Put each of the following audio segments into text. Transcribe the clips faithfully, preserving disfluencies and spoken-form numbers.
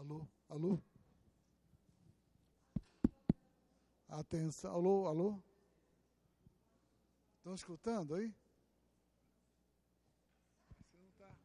Alô, alô? Atenção, alô, alô? Estão escutando aí? Você não está.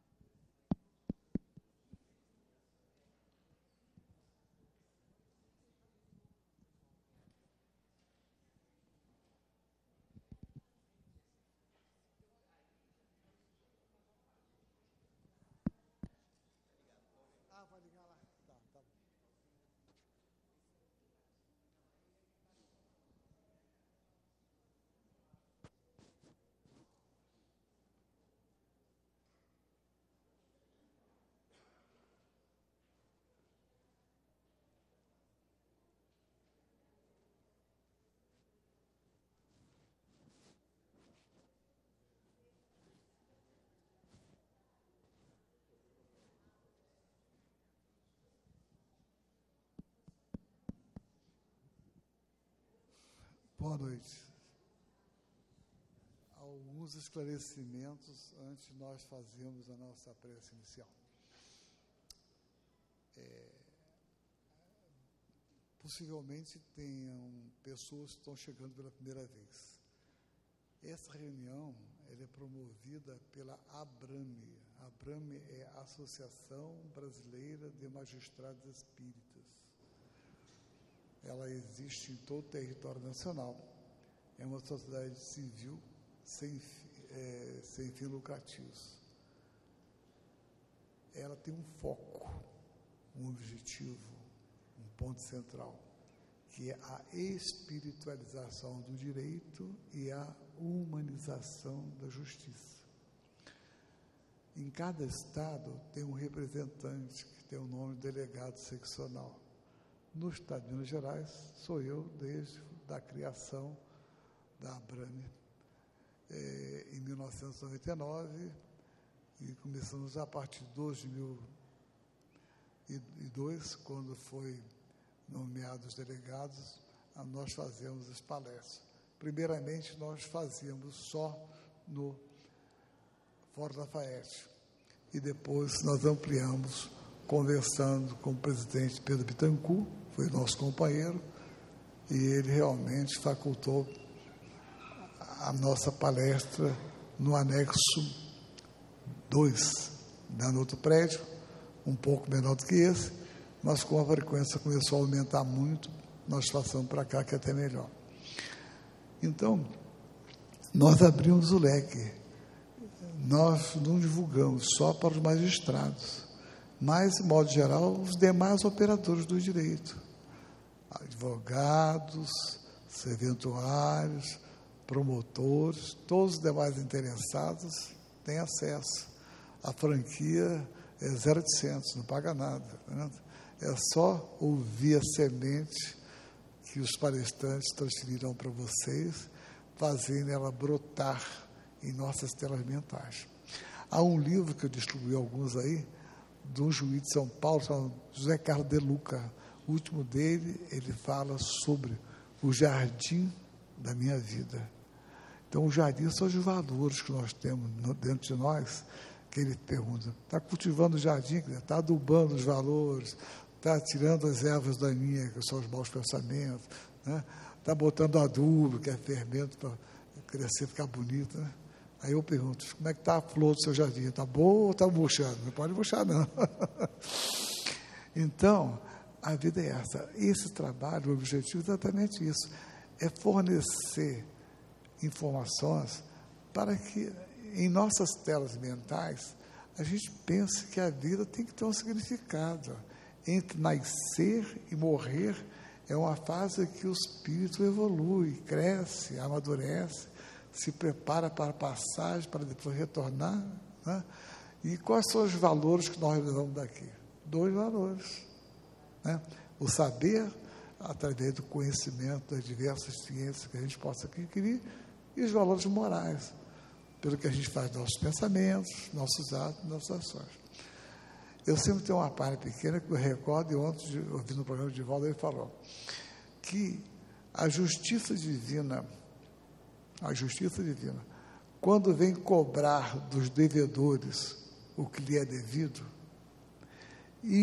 Ah, vai ligar lá. Tá, tá bom. Boa noite. Alguns esclarecimentos antes de nós fazermos a nossa prece inicial. É, possivelmente tenham pessoas que estão chegando pela primeira vez. Essa reunião ela é promovida pela ABRAME. A ABRAME é a Associação Brasileira de Magistrados Espíritas. Ela existe em todo o território nacional. É uma sociedade civil sem, é, sem fins lucrativos. Ela tem um foco, um objetivo, um ponto central, que é a espiritualização do direito e a humanização da justiça. Em cada estado tem um representante que tem o nome de delegado seccional. No estado de Minas Gerais, sou eu desde a criação da ABRAME, é, em mil novecentos e noventa e nove, e começamos a partir de dois mil e dois, quando foi nomeados os delegados, nós fazemos as palestras. Primeiramente, nós fazíamos só no Fórum Lafayette, e depois nós ampliamos, conversando com o presidente Pedro Bittencourt, foi nosso companheiro, e ele realmente facultou a nossa palestra no anexo dois, no outro prédio, um pouco menor do que esse, mas como a frequência começou a aumentar muito, nós passamos para cá, que é até melhor. Então, nós abrimos o leque, nós não divulgamos só para os magistrados, mas, de modo geral, os demais operadores do direito, advogados, serventuários, promotores, todos os demais interessados têm acesso. A franquia é zero oitocentos, não paga nada. Né? É só ouvir a semente que os palestrantes transferiram para vocês, fazendo ela brotar em nossas telas mentais. Há um livro que eu distribuí alguns aí, de um juiz de São Paulo, chamado José Carlos de Luca. O último dele, ele fala sobre o jardim da minha vida. Então, o jardim são os valores que nós temos dentro de nós, que ele pergunta, está cultivando o jardim, está adubando os valores, está tirando as ervas daninhas, que são os maus pensamentos, né? Está botando adubo, que é fermento para crescer, ficar bonito, né? Aí eu pergunto, como é que está a flor do seu jardim? Está boa ou está murchando? Não pode murchar, não. Então, a vida é essa. Esse trabalho, o objetivo é exatamente isso, é fornecer informações para que, em nossas telas mentais, a gente pense que a vida tem que ter um significado. Entre nascer e morrer é uma fase que o espírito evolui, cresce, amadurece, se prepara para a passagem, para depois retornar, né? E quais são os valores que nós levamos daqui? Dois valores, né? O saber, através do conhecimento das diversas ciências que a gente possa adquirir, e os valores morais, pelo que a gente faz nossos pensamentos, nossos atos, nossas ações. Eu sempre tenho uma parte pequena que eu recordo, e ontem, ouvindo no programa de Valdo, ele falou que a justiça divina, a justiça divina, quando vem cobrar dos devedores o que lhe é devido,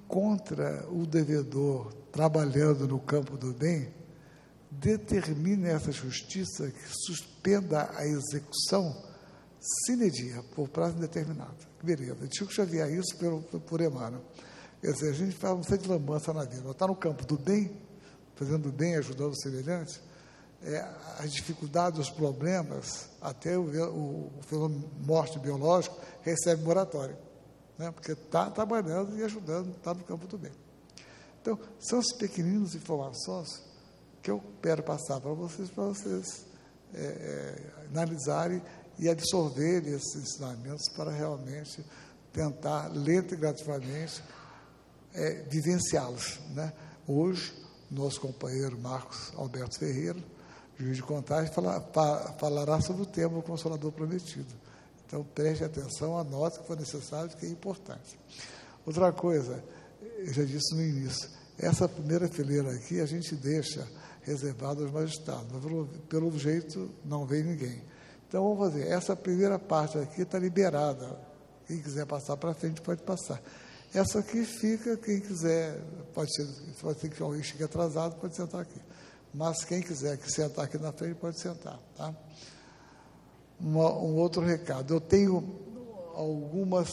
encontra o devedor trabalhando no campo do bem, determine essa justiça que suspenda a execução sine die, por prazo indeterminado. Beleza. Chico Xavier isso por, por Emmanuel. Quer dizer, a gente fala um centro de lambança na vida. Está no campo do bem, fazendo bem, ajudando o semelhante, é, as dificuldades, os problemas, até o, o, o fenômeno morte biológico, recebe moratório, né? Porque está trabalhando e ajudando, está no campo do bem. Então, são as pequeninas informações que eu quero passar para vocês, para vocês é, é, analisarem e absorverem esses ensinamentos para realmente tentar, lento e gradativamente, é, vivenciá-los, né? Hoje, nosso companheiro Marcos Alberto Ferreira, juiz de contagem, fala, fa, falará sobre o tema Consolador Prometido. Então, preste atenção, anote que for necessário, que é importante. Outra coisa, eu já disse no início, essa primeira fileira aqui a gente deixa reservada aos magistrados, mas pelo, pelo jeito não vem ninguém. Então, vamos fazer, essa primeira parte aqui está liberada. Quem quiser passar para frente pode passar. Essa aqui fica, quem quiser, pode ser, pode ser que alguém chegue atrasado, pode sentar aqui. Mas quem quiser que sentar aqui na frente, pode sentar, tá? Uma, um outro recado, eu tenho algumas,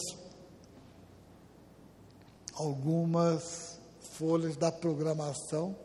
algumas folhas da programação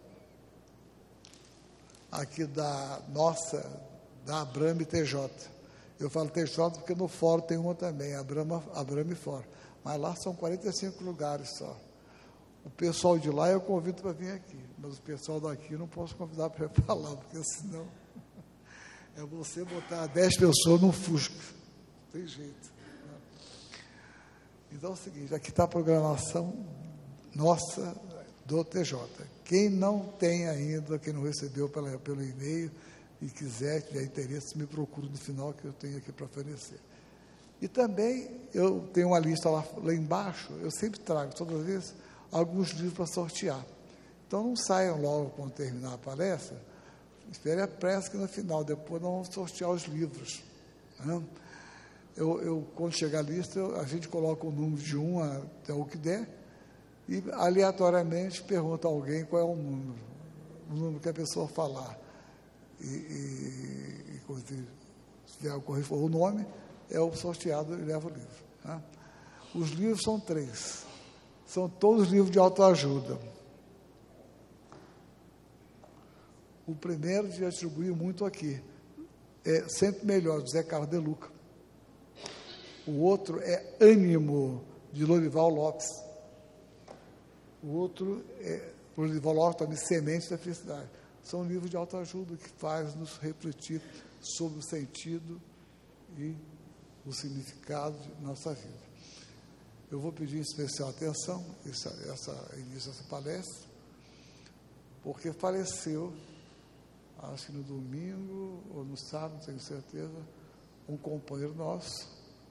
aqui da nossa, da Abrame T J. Eu falo T J porque no fórum tem uma também, Abrama, Abrame Fórum. Mas lá são quarenta e cinco lugares só. O pessoal de lá eu convido para vir aqui, mas o pessoal daqui eu não posso convidar para falar, porque senão é você botar dez pessoas num Fusca. Não tem jeito. Né? Então é o seguinte, aqui está a programação nossa do T J. Quem não tem ainda, quem não recebeu pela, pelo e-mail e quiser, tiver interesse, me procure no final que eu tenho aqui para oferecer. E também, eu tenho uma lista lá, lá embaixo, eu sempre trago, todas as vezes, alguns livros para sortear. Então, não saiam logo quando terminar a palestra, espere a pressa que no final, depois nós vamos sortear os livros. Né? Eu, eu, quando chegar a lista, eu, a gente coloca o número de um até o que der, e aleatoriamente pergunta a alguém qual é o número, o número que a pessoa falar. E, e, e se tiver o nome, é o sorteado e leva o livro. Né? Os livros são três. São todos livros de autoajuda. O primeiro já atribuí muito aqui. É Sempre Melhor, de Zé Carlos de Luca. O outro é Ânimo, de Lorival Lopes. O outro é Lorival Lopes, também Semente da Felicidade. São livros de autoajuda que fazem nos refletir sobre o sentido e o significado de nossa vida. Eu vou pedir especial atenção, essa, essa, início dessa palestra, porque faleceu, acho que no domingo ou no sábado, não tenho certeza, um companheiro nosso,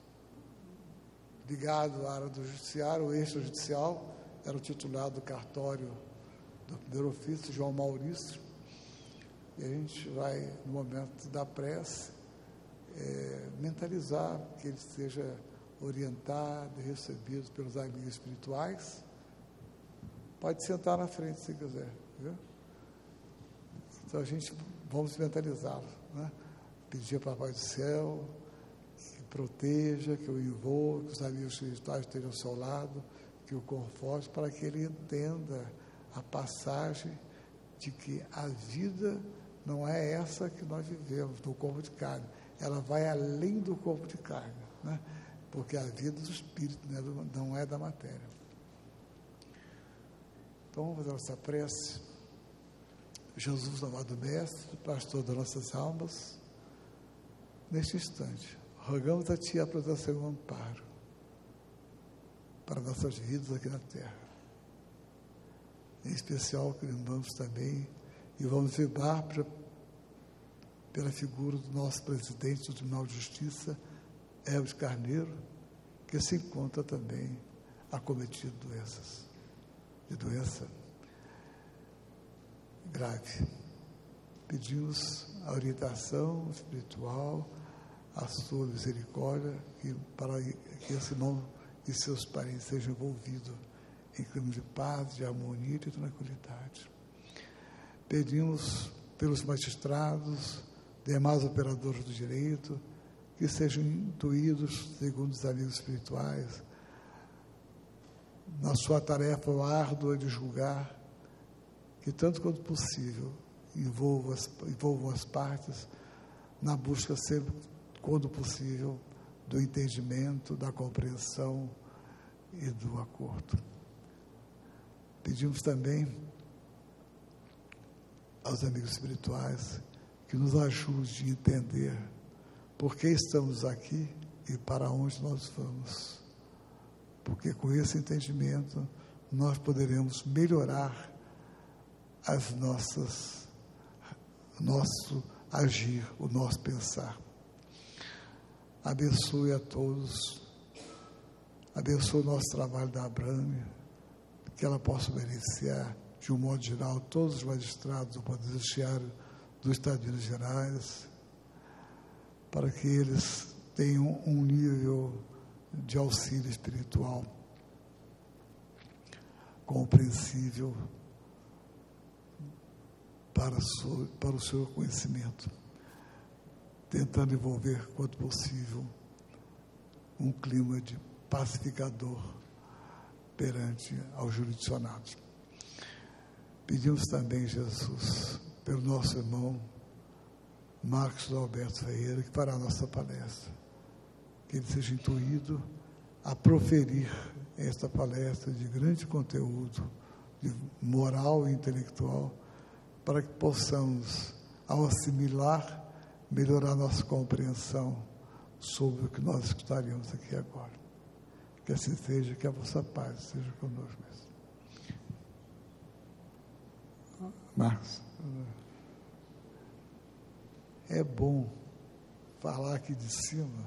ligado à área do judiciário, o extrajudicial, era o titular do cartório do primeiro ofício, João Maurício, e a gente vai, no momento da prece, é, mentalizar que ele seja orientado e recebido pelos amigos espirituais. Pode sentar na frente se quiser, viu? Então a gente vamos mentalizá-lo, né? Pedir para o Papai do Céu que proteja, que o envolva, que os amigos espirituais estejam ao seu lado, que o conforte, para que ele entenda a passagem de que a vida não é essa que nós vivemos, do corpo de carne. Ela vai além do corpo de carne, né? Porque a vida do espírito não é da matéria. Então, vamos fazer nossa prece. Jesus, amado Mestre, pastor das nossas almas, neste instante, rogamos a Ti a proteção e o amparo para nossas vidas aqui na Terra. Em especial, clamamos também e vamos vibrar pra, pela figura do nosso presidente do Tribunal de Justiça, Hermes Carneiro, que se encontra também acometido de doenças, de doença grave. Pedimos a orientação espiritual, a sua misericórdia, e para que esse irmão e seus parentes sejam envolvidos em clima de paz, de harmonia e de tranquilidade. Pedimos pelos magistrados, demais operadores do direito, que sejam intuídos, segundo os amigos espirituais, na sua tarefa árdua de julgar, que tanto quanto possível envolvam as, envolvam as partes na busca sempre, quando possível, do entendimento, da compreensão e do acordo. Pedimos também aos amigos espirituais que nos ajude a entender por que estamos aqui e para onde nós vamos. Porque com esse entendimento nós poderemos melhorar as nossas, nosso agir, o nosso pensar. Abençoe a todos, abençoe o nosso trabalho da Abrame, que ela possa beneficiar, de um modo geral, todos os magistrados do Poder Judiciário do Estado de Minas Gerais, para que eles tenham um nível de auxílio espiritual compreensível para, so, para o seu conhecimento, tentando envolver, quanto possível, um clima de pacificador perante aos jurisdicionados. Pedimos também, Jesus, pelo nosso irmão Marcos Alberto Ferreira, que fará a nossa palestra, que ele seja intuído a proferir esta palestra de grande conteúdo, de moral e intelectual, para que possamos, ao assimilar, melhorar nossa compreensão sobre o que nós escutaremos aqui agora. Que assim seja, que a vossa paz seja conosco. Marcos, é bom falar aqui de cima,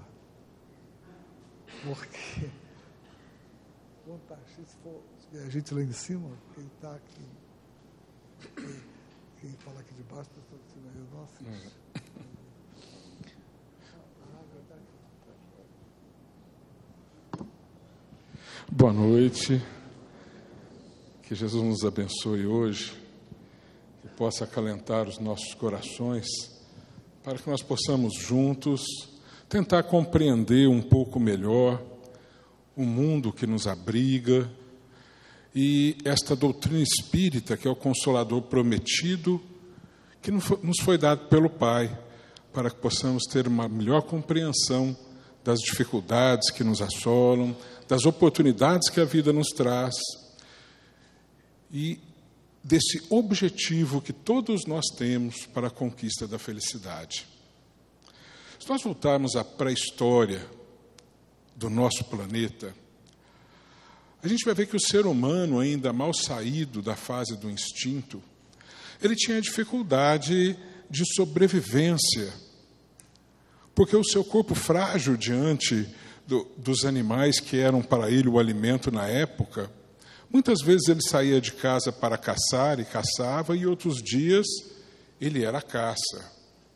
porque quando tá, se for a gente lá em cima, quem está aqui, quem, quem fala aqui de baixo, está de cima, eu não assisto. Boa noite, que Jesus nos abençoe hoje, que possa acalentar os nossos corações, para que nós possamos juntos tentar compreender um pouco melhor o mundo que nos abriga e esta doutrina espírita, que é o Consolador prometido, que nos foi dado pelo Pai, para que possamos ter uma melhor compreensão das dificuldades que nos assolam, das oportunidades que a vida nos traz e desse objetivo que todos nós temos para a conquista da felicidade. Se nós voltarmos à pré-história do nosso planeta, a gente vai ver que o ser humano, ainda mal saído da fase do instinto, ele tinha dificuldade de sobrevivência, porque o seu corpo frágil diante do, dos animais que eram para ele o alimento na época, muitas vezes ele saía de casa para caçar e caçava, e outros dias ele era caça.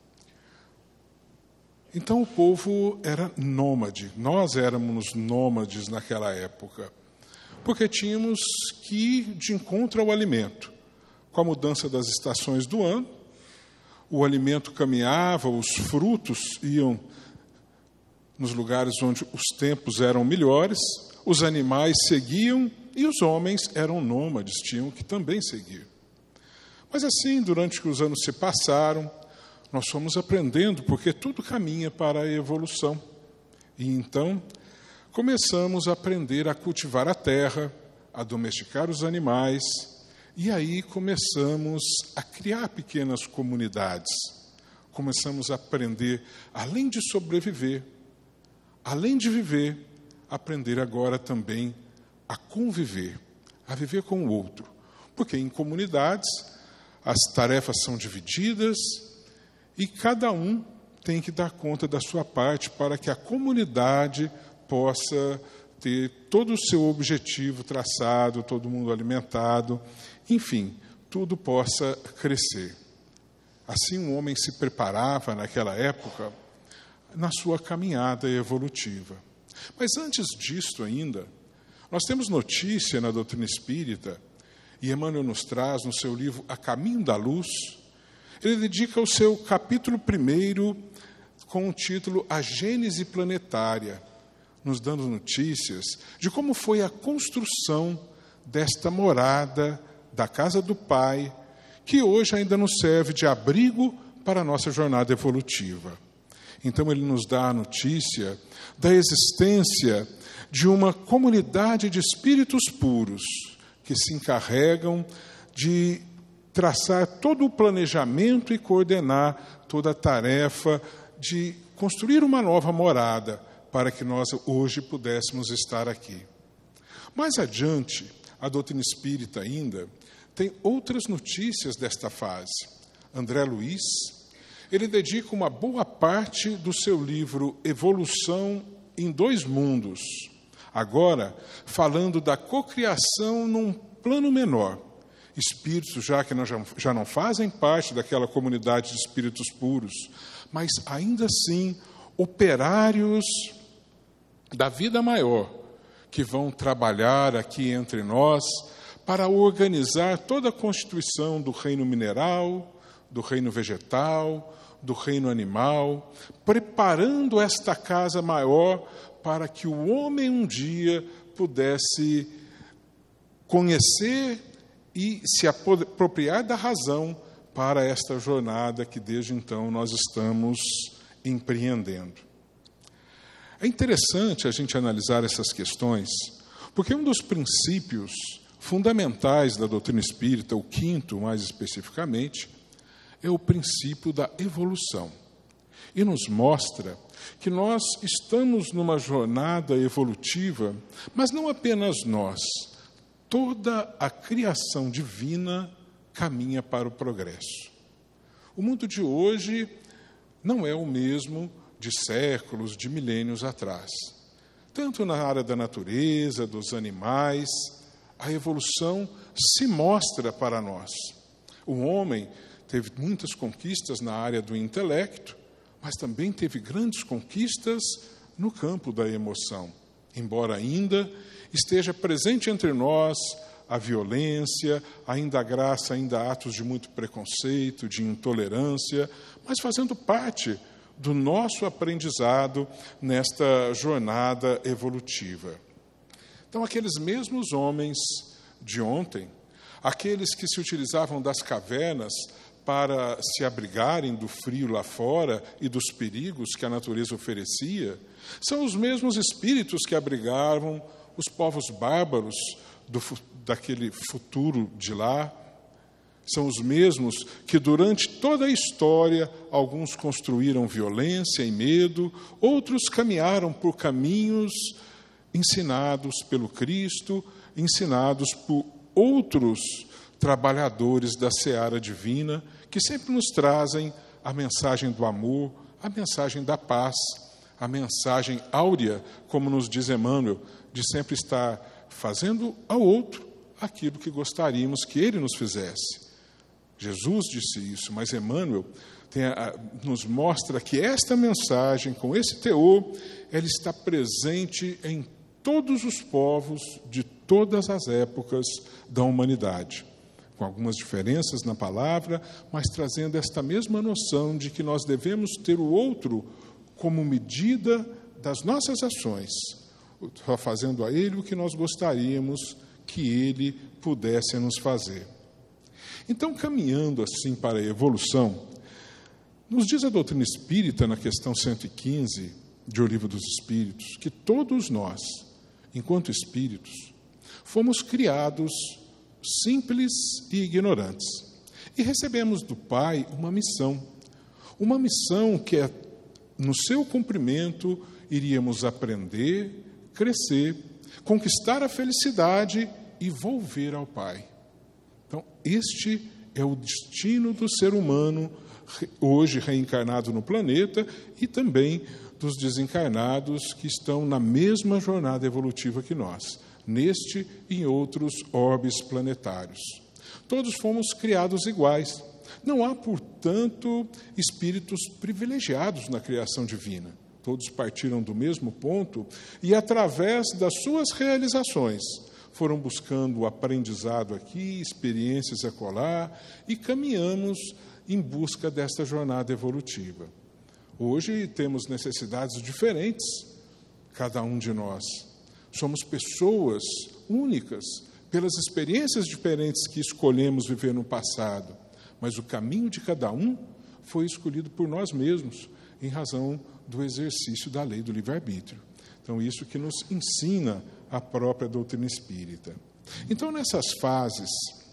Então o povo era nômade, nós éramos nômades naquela época, porque tínhamos que ir de encontro ao alimento. Com a mudança das estações do ano, o alimento caminhava, os frutos iam nos lugares onde os tempos eram melhores, os animais seguiam e os homens eram nômades, tinham que também seguir. Mas assim, durante que os anos se passaram, nós fomos aprendendo, porque tudo caminha para a evolução. E então, começamos a aprender a cultivar a terra, a domesticar os animais, e aí começamos a criar pequenas comunidades. Começamos a aprender, além de sobreviver, além de viver, aprender agora também a conviver, a viver com o outro. Porque em comunidades as tarefas são divididas e cada um tem que dar conta da sua parte para que a comunidade possa ter todo o seu objetivo traçado, todo mundo alimentado, enfim, tudo possa crescer. Assim um homem se preparava naquela época na sua caminhada evolutiva. Mas antes disto ainda, Nós temos notícia na doutrina espírita, e Emmanuel nos traz no seu livro A Caminho da Luz, ele dedica o seu capítulo primeiro com o título A Gênese Planetária, nos dando notícias de como foi a construção desta morada da casa do Pai, que hoje ainda nos serve de abrigo para a nossa jornada evolutiva. Então ele nos dá a notícia da existência de uma comunidade de espíritos puros que se encarregam de traçar todo o planejamento e coordenar toda a tarefa de construir uma nova morada para que nós hoje pudéssemos estar aqui. Mais adiante, a doutrina espírita ainda tem outras notícias desta fase. André Luiz, ele dedica uma boa parte do seu livro Evolução em Dois Mundos, agora falando da cocriação num plano menor. Espíritos já que não, já, já não fazem parte daquela comunidade de espíritos puros, mas ainda assim operários da vida maior, que vão trabalhar aqui entre nós para organizar toda a constituição do reino mineral, do reino vegetal, do reino animal, preparando esta casa maior para que o homem um dia pudesse conhecer e se apropriar da razão para esta jornada que desde então nós estamos empreendendo. É interessante a gente analisar essas questões, porque um dos princípios fundamentais da doutrina espírita, o quinto mais especificamente, é o princípio da evolução. E nos mostra que nós estamos numa jornada evolutiva, mas não apenas nós. Toda a criação divina caminha para o progresso. O mundo de hoje não é o mesmo de séculos, de milênios atrás. Tanto na área da natureza, dos animais, a evolução se mostra para nós. O homem teve muitas conquistas na área do intelecto, mas também teve grandes conquistas no campo da emoção, embora ainda esteja presente entre nós a violência, ainda a graça, ainda há atos de muito preconceito, de intolerância, mas fazendo parte do nosso aprendizado nesta jornada evolutiva. Então, aqueles mesmos homens de ontem, aqueles que se utilizavam das cavernas para se abrigarem do frio lá fora e dos perigos que a natureza oferecia, são os mesmos espíritos que abrigavam os povos bárbaros do, daquele futuro de lá. São os mesmos que, durante toda a história, alguns construíram violência e medo, outros caminharam por caminhos ensinados pelo Cristo, ensinados por outros trabalhadores da seara divina, que sempre nos trazem a mensagem do amor, a mensagem da paz, a mensagem áurea, como nos diz Emmanuel, de sempre estar fazendo ao outro aquilo que gostaríamos que ele nos fizesse. Jesus disse isso, mas Emmanuel tem a, nos mostra que esta mensagem, com esse teor, ela está presente em todos os povos de todas as épocas da humanidade, com algumas diferenças na palavra, mas trazendo esta mesma noção de que nós devemos ter o outro como medida das nossas ações, fazendo a ele o que nós gostaríamos que ele pudesse nos fazer. Então, caminhando assim para a evolução, nos diz a doutrina espírita, na questão cento e quinze de O Livro dos Espíritos, que todos nós, enquanto espíritos, fomos criados simples e ignorantes. E recebemos do Pai uma missão, uma missão que é, no seu cumprimento, iríamos aprender, crescer, conquistar a felicidade e volver ao Pai. Então, este é o destino do ser humano, hoje reencarnado no planeta, e também dos desencarnados que estão na mesma jornada evolutiva que nós, neste e em outros orbes planetários. Todos fomos criados iguais. Não há, portanto, espíritos privilegiados na criação divina. Todos partiram do mesmo ponto e, através das suas realizações, foram buscando o aprendizado aqui, experiências acolá, e caminhamos em busca desta jornada evolutiva. Hoje temos necessidades diferentes, cada um de nós. Somos pessoas únicas, pelas experiências diferentes que escolhemos viver no passado, mas o caminho de cada um foi escolhido por nós mesmos, em razão do exercício da lei do livre-arbítrio. Então, isso que nos ensina a própria doutrina espírita. Então, nessas fases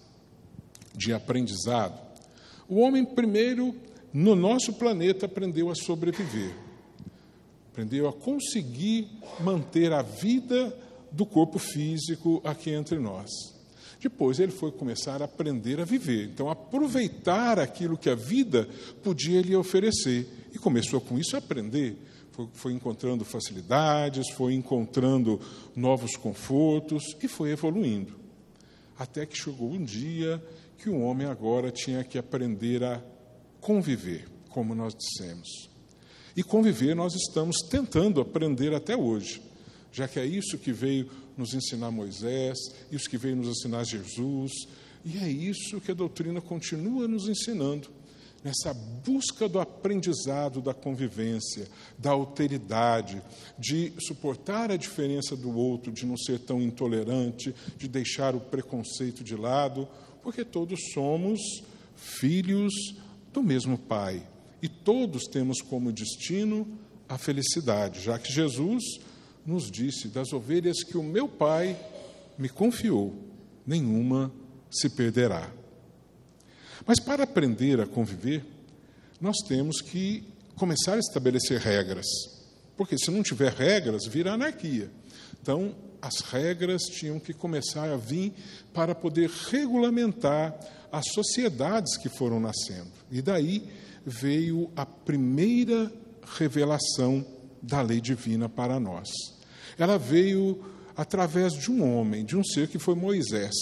de aprendizado, o homem primeiro, no nosso planeta, aprendeu a sobreviver, aprendeu a conseguir manter a vida do corpo físico aqui entre nós. Depois ele foi começar a aprender a viver, então aproveitar aquilo que a vida podia lhe oferecer. E começou com isso a aprender, foi, foi encontrando facilidades, foi encontrando novos confortos e foi evoluindo. Até que chegou um dia que o homem agora tinha que aprender a conviver, como nós dissemos. E conviver nós estamos tentando aprender até hoje, já que é isso que veio nos ensinar Moisés, isso que veio nos ensinar Jesus, e é isso que a doutrina continua nos ensinando, nessa busca do aprendizado da convivência, da alteridade, de suportar a diferença do outro, de não ser tão intolerante, de deixar o preconceito de lado, porque todos somos filhos do mesmo Pai, e todos temos como destino a felicidade, já que Jesus nos disse: das ovelhas que o meu Pai me confiou, nenhuma se perderá. Mas para aprender a conviver, nós temos que começar a estabelecer regras, porque se não tiver regras, vira anarquia. Então, as regras tinham que começar a vir para poder regulamentar as sociedades que foram nascendo. E daí veio a primeira revelação da lei divina para nós. Ela veio através de um homem, de um ser que foi Moisés.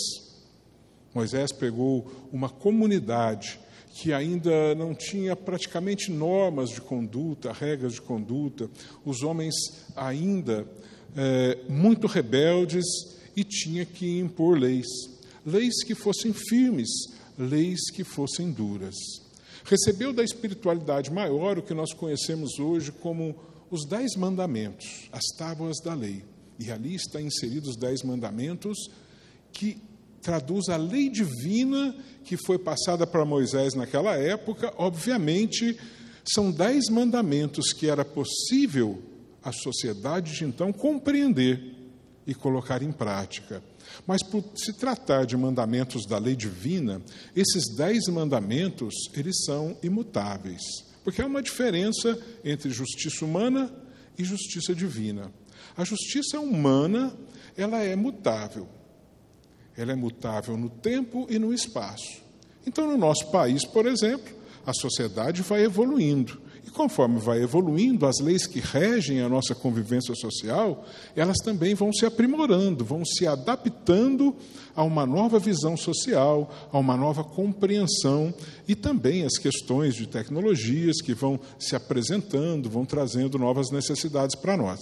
Moisés pegou uma comunidade que ainda não tinha praticamente normas de conduta, regras de conduta, os homens ainda é, muito rebeldes, e tinha que impor leis, leis que fossem firmes, leis que fossem duras. Recebeu da espiritualidade maior o que nós conhecemos hoje como os dez mandamentos, as tábuas da lei. E ali está inseridos os dez mandamentos que traduz a lei divina que foi passada para Moisés naquela época. Obviamente, são dez mandamentos que era possível a sociedade de então compreender e colocar em prática. Mas, por se tratar de mandamentos da lei divina, esses dez mandamentos, eles são imutáveis, porque há uma diferença entre justiça humana e justiça divina. A justiça humana, ela é mutável. Ela é mutável no tempo e no espaço. Então, no nosso país, por exemplo, a sociedade vai evoluindo. E conforme vai evoluindo, as leis que regem a nossa convivência social, elas também vão se aprimorando, vão se adaptando a uma nova visão social, a uma nova compreensão, e também as questões de tecnologias que vão se apresentando, vão trazendo novas necessidades para nós.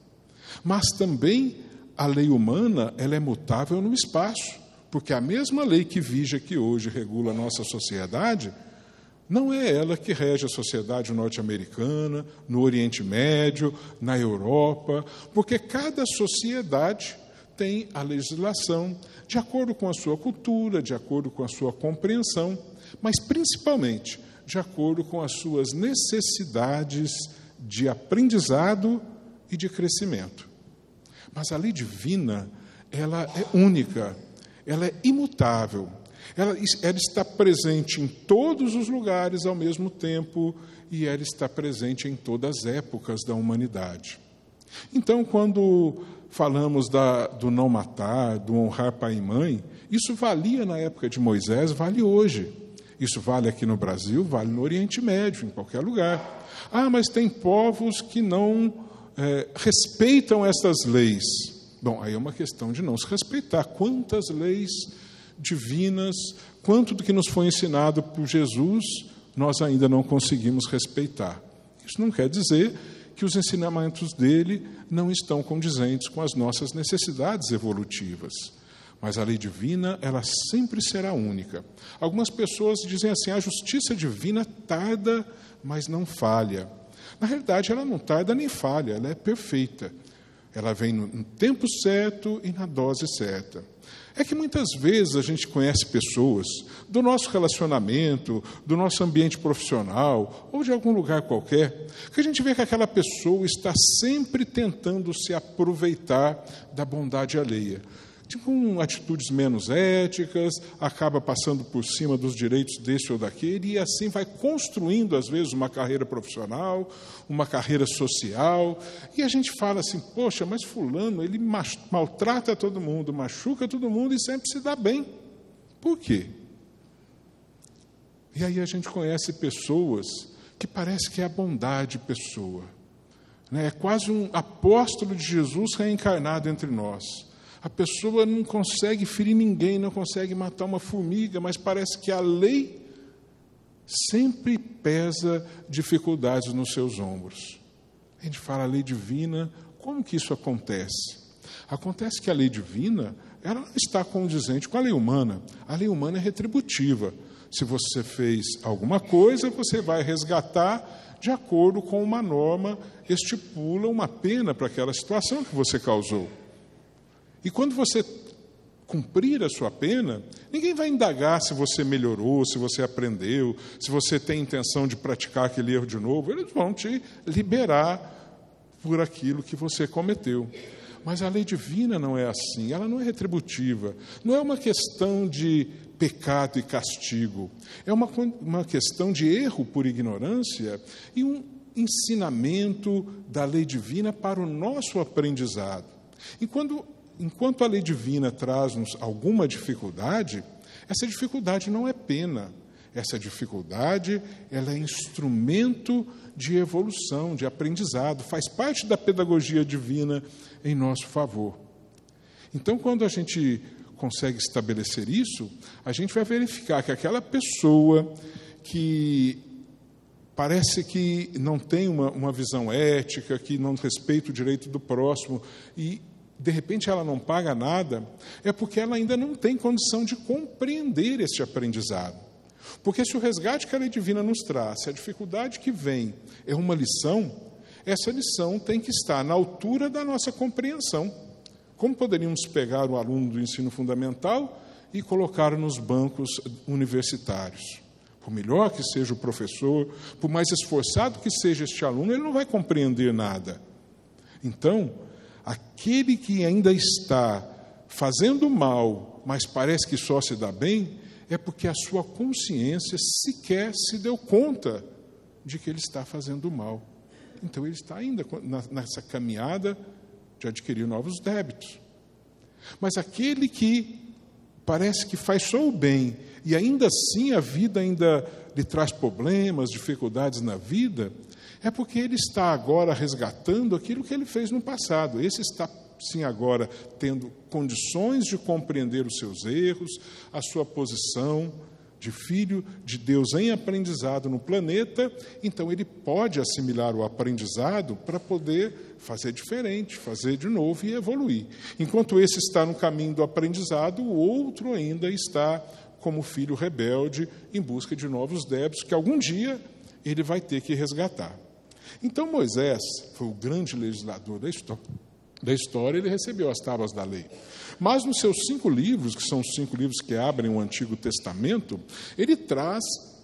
Mas também a lei humana, ela é mutável no espaço, porque a mesma lei que vige aqui hoje regula a nossa sociedade, não é ela que rege a sociedade norte-americana, no Oriente Médio, na Europa, porque cada sociedade tem a legislação de acordo com a sua cultura, de acordo com a sua compreensão, mas principalmente de acordo com as suas necessidades de aprendizado e de crescimento. Mas a lei divina, ela é única, ela é imutável. Ela, ela está presente em todos os lugares ao mesmo tempo, e ela está presente em todas as épocas da humanidade. Então, quando falamos da, do não matar, do honrar pai e mãe, isso valia na época de Moisés, vale hoje. Isso vale aqui no Brasil, vale no Oriente Médio, em qualquer lugar. Ah, mas tem povos que não é, respeitam essas leis. Bom, aí é uma questão de não se respeitar. Quantas leis divinas, quanto do que nos foi ensinado por Jesus, nós ainda não conseguimos respeitar. Isso não quer dizer que os ensinamentos dele não estão condizentes com as nossas necessidades evolutivas. Mas a lei divina, ela sempre será única. Algumas pessoas dizem assim, a justiça divina tarda, mas não falha. Na realidade, ela não tarda nem falha, ela é perfeita. Ela vem no tempo certo e na dose certa. É que muitas vezes a gente conhece pessoas do nosso relacionamento, do nosso ambiente profissional, ou de algum lugar qualquer, que a gente vê que aquela pessoa está sempre tentando se aproveitar da bondade alheia. Com atitudes menos éticas, acaba passando por cima dos direitos desse ou daquele, e assim vai construindo, às vezes, uma carreira profissional, uma carreira social, e a gente fala assim, poxa, mas fulano, ele maltrata todo mundo, machuca todo mundo e sempre se dá bem. Por quê? E aí a gente conhece pessoas que parece que é a bondade pessoa. Né? É quase um apóstolo de Jesus reencarnado entre nós. A pessoa não consegue ferir ninguém, não consegue matar uma formiga, mas parece que a lei sempre pesa dificuldades nos seus ombros. A gente fala a lei divina, como que isso acontece? Acontece que a lei divina, ela não está condizente com a lei humana. A lei humana é retributiva. Se você fez alguma coisa, você vai resgatar de acordo com uma norma, estipula uma pena para aquela situação que você causou. E quando você cumprir a sua pena, ninguém vai indagar se você melhorou, se você aprendeu, se você tem intenção de praticar aquele erro de novo. Eles vão te liberar por aquilo que você cometeu. Mas a lei divina não é assim, ela não é retributiva. Não é uma questão de pecado e castigo. É uma, uma questão de erro por ignorância e um ensinamento da lei divina para o nosso aprendizado. E quando Enquanto a lei divina traz-nos alguma dificuldade, essa dificuldade não é pena. Essa dificuldade, ela é instrumento de evolução, de aprendizado, faz parte da pedagogia divina em nosso favor. Então, quando a gente consegue estabelecer isso, a gente vai verificar que aquela pessoa que parece que não tem uma, uma visão ética, que não respeita o direito do próximo e de repente ela não paga nada, é porque ela ainda não tem condição de compreender esse aprendizado. Porque se o resgate que a lei divina nos traz, se a dificuldade que vem é uma lição, essa lição tem que estar na altura da nossa compreensão. Como poderíamos pegar o aluno do ensino fundamental e colocar nos bancos universitários? Por melhor que seja o professor, por mais esforçado que seja este aluno, ele não vai compreender nada. Então, aquele que ainda está fazendo mal, mas parece que só se dá bem, é porque a sua consciência sequer se deu conta de que ele está fazendo mal. Então, ele está ainda nessa caminhada de adquirir novos débitos. Mas aquele que parece que faz só o bem, e ainda assim a vida ainda lhe traz problemas, dificuldades na vida, é porque ele está agora resgatando aquilo que ele fez no passado. Esse está, sim, agora tendo condições de compreender os seus erros, a sua posição de filho de Deus em aprendizado no planeta, então ele pode assimilar o aprendizado para poder fazer diferente, fazer de novo e evoluir. Enquanto esse está no caminho do aprendizado, o outro ainda está como filho rebelde em busca de novos débitos que algum dia ele vai ter que resgatar. Então Moisés foi o grande legislador da história, da história, ele recebeu as tábuas da lei. Mas nos seus cinco livros, que são os cinco livros que abrem o Antigo Testamento, ele traz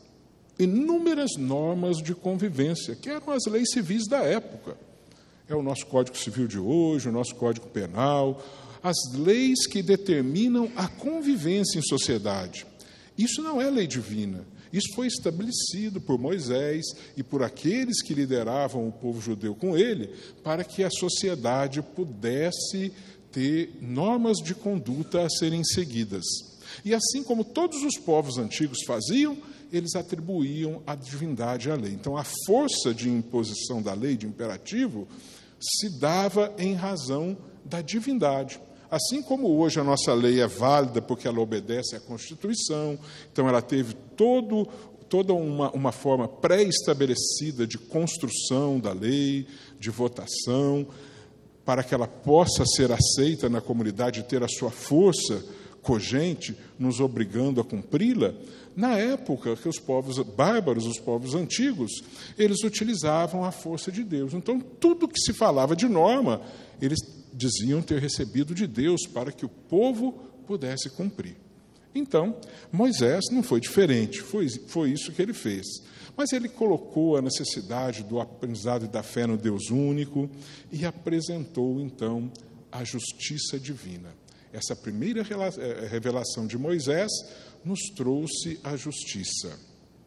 inúmeras normas de convivência, que eram as leis civis da época. É o nosso Código Civil de hoje, o nosso Código Penal, as leis que determinam a convivência em sociedade. Isso não é lei divina. Isso foi estabelecido por Moisés e por aqueles que lideravam o povo judeu com ele, para que a sociedade pudesse ter normas de conduta a serem seguidas. E assim como todos os povos antigos faziam, eles atribuíam a divindade à lei. Então, a força de imposição da lei, de imperativo, se dava em razão da divindade. Assim como hoje a nossa lei é válida porque ela obedece à Constituição, então ela teve todo, toda uma, uma forma pré-estabelecida de construção da lei, de votação, para que ela possa ser aceita na comunidade e ter a sua força cogente, nos obrigando a cumpri-la. Na época que os povos bárbaros, os povos antigos, eles utilizavam a força de Deus. Então, tudo que se falava de norma, eles diziam ter recebido de Deus para que o povo pudesse cumprir. Então, Moisés não foi diferente, foi, foi isso que ele fez. Mas ele colocou a necessidade do aprendizado e da fé no Deus único e apresentou, então, a justiça divina. Essa primeira revelação de Moisés nos trouxe a justiça.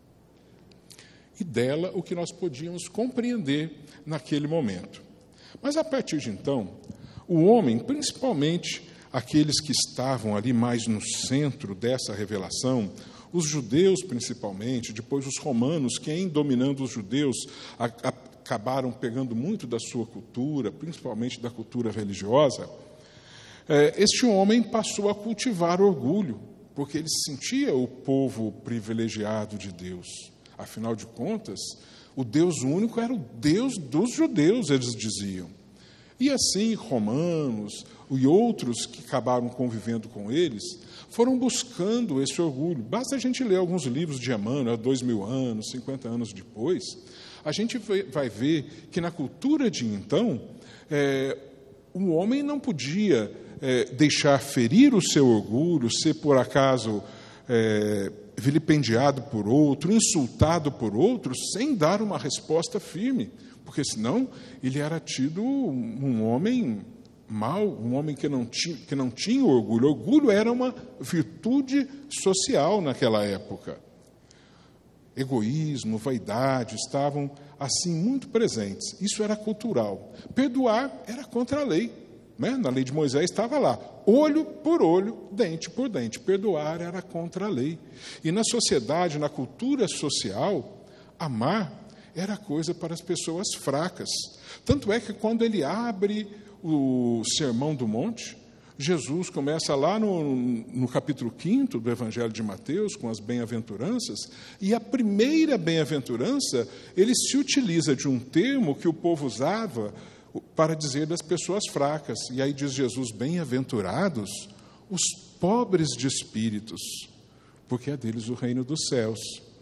E dela o que nós podíamos compreender naquele momento. Mas, a partir de então, o homem, principalmente aqueles que estavam ali mais no centro dessa revelação, os judeus principalmente, depois os romanos, que, em dominando os judeus, a, a, acabaram pegando muito da sua cultura, principalmente da cultura religiosa, é, este homem passou a cultivar orgulho, porque ele se sentia o povo privilegiado de Deus. Afinal de contas, o Deus único era o Deus dos judeus, eles diziam. E assim, romanos e outros que acabaram convivendo com eles, foram buscando esse orgulho. Basta a gente ler alguns livros de Emmanuel, dois mil anos, cinquenta anos depois, a gente vai ver que na cultura de então, é, o homem não podia é, deixar ferir o seu orgulho, ser por acaso é, vilipendiado por outro, insultado por outro, sem dar uma resposta firme, porque senão ele era tido um homem mau, um homem que não tinha, que não tinha orgulho. Orgulho era uma virtude social naquela época. Egoísmo, vaidade estavam assim muito presentes. Isso era cultural. Perdoar era contra a lei, né? Na lei de Moisés estava lá, olho por olho, dente por dente. Perdoar era contra a lei. E na sociedade, na cultura social, amar era coisa para as pessoas fracas. Tanto é que quando ele abre o Sermão do Monte, Jesus começa lá no, no capítulo quinto do Evangelho de Mateus, com as bem-aventuranças, e a primeira bem-aventurança, ele se utiliza de um termo que o povo usava para dizer das pessoas fracas. E aí diz Jesus, bem-aventurados os pobres de espíritos, porque é deles o reino dos céus.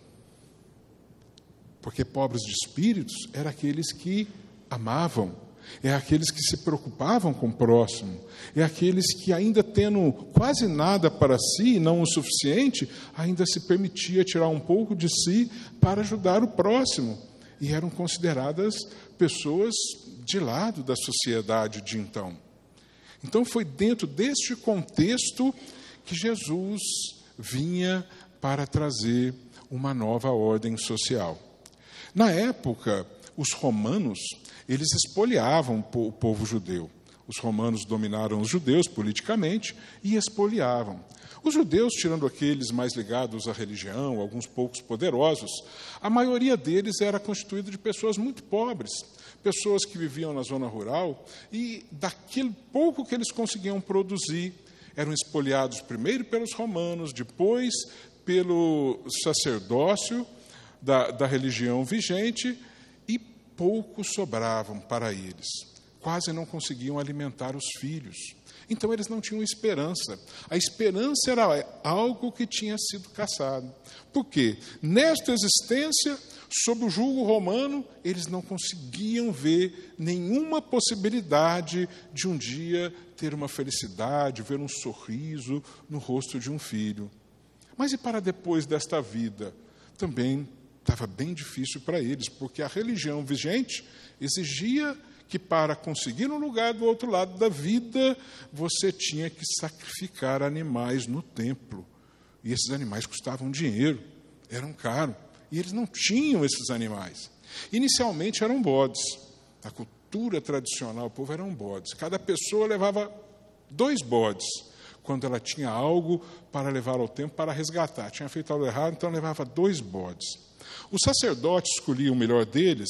Porque pobres de espíritos eram aqueles que amavam, é aqueles que se preocupavam com o próximo, é aqueles que, ainda tendo quase nada para si, não o suficiente, ainda se permitia tirar um pouco de si para ajudar o próximo. E eram consideradas pessoas de lado da sociedade de então. Então foi dentro deste contexto que Jesus vinha para trazer uma nova ordem social. Na época, os romanos, eles expoliavam o povo judeu. Os romanos dominaram os judeus politicamente e expoliavam. Os judeus, tirando aqueles mais ligados à religião, alguns poucos poderosos, a maioria deles era constituída de pessoas muito pobres, pessoas que viviam na zona rural, e daquele pouco que eles conseguiam produzir, eram expoliados primeiro pelos romanos, depois pelo sacerdócio da, da religião vigente, e poucos sobravam para eles. Quase não conseguiam alimentar os filhos. Então, eles não tinham esperança. A esperança era algo que tinha sido caçado. Por quê? Nesta existência, sob o jugo romano, eles não conseguiam ver nenhuma possibilidade de um dia ter uma felicidade, ver um sorriso no rosto de um filho. Mas e para depois desta vida? Também estava bem difícil para eles, porque a religião vigente exigia que, para conseguir um lugar do outro lado da vida, você tinha que sacrificar animais no templo. E esses animais custavam dinheiro, eram caros, e eles não tinham esses animais. Inicialmente eram bodes. A cultura tradicional do povo eram bodes. Cada pessoa levava dois bodes, quando ela tinha algo para levar ao templo para resgatar. Tinha feito algo errado, então levava dois bodes. O sacerdote escolhia o melhor deles,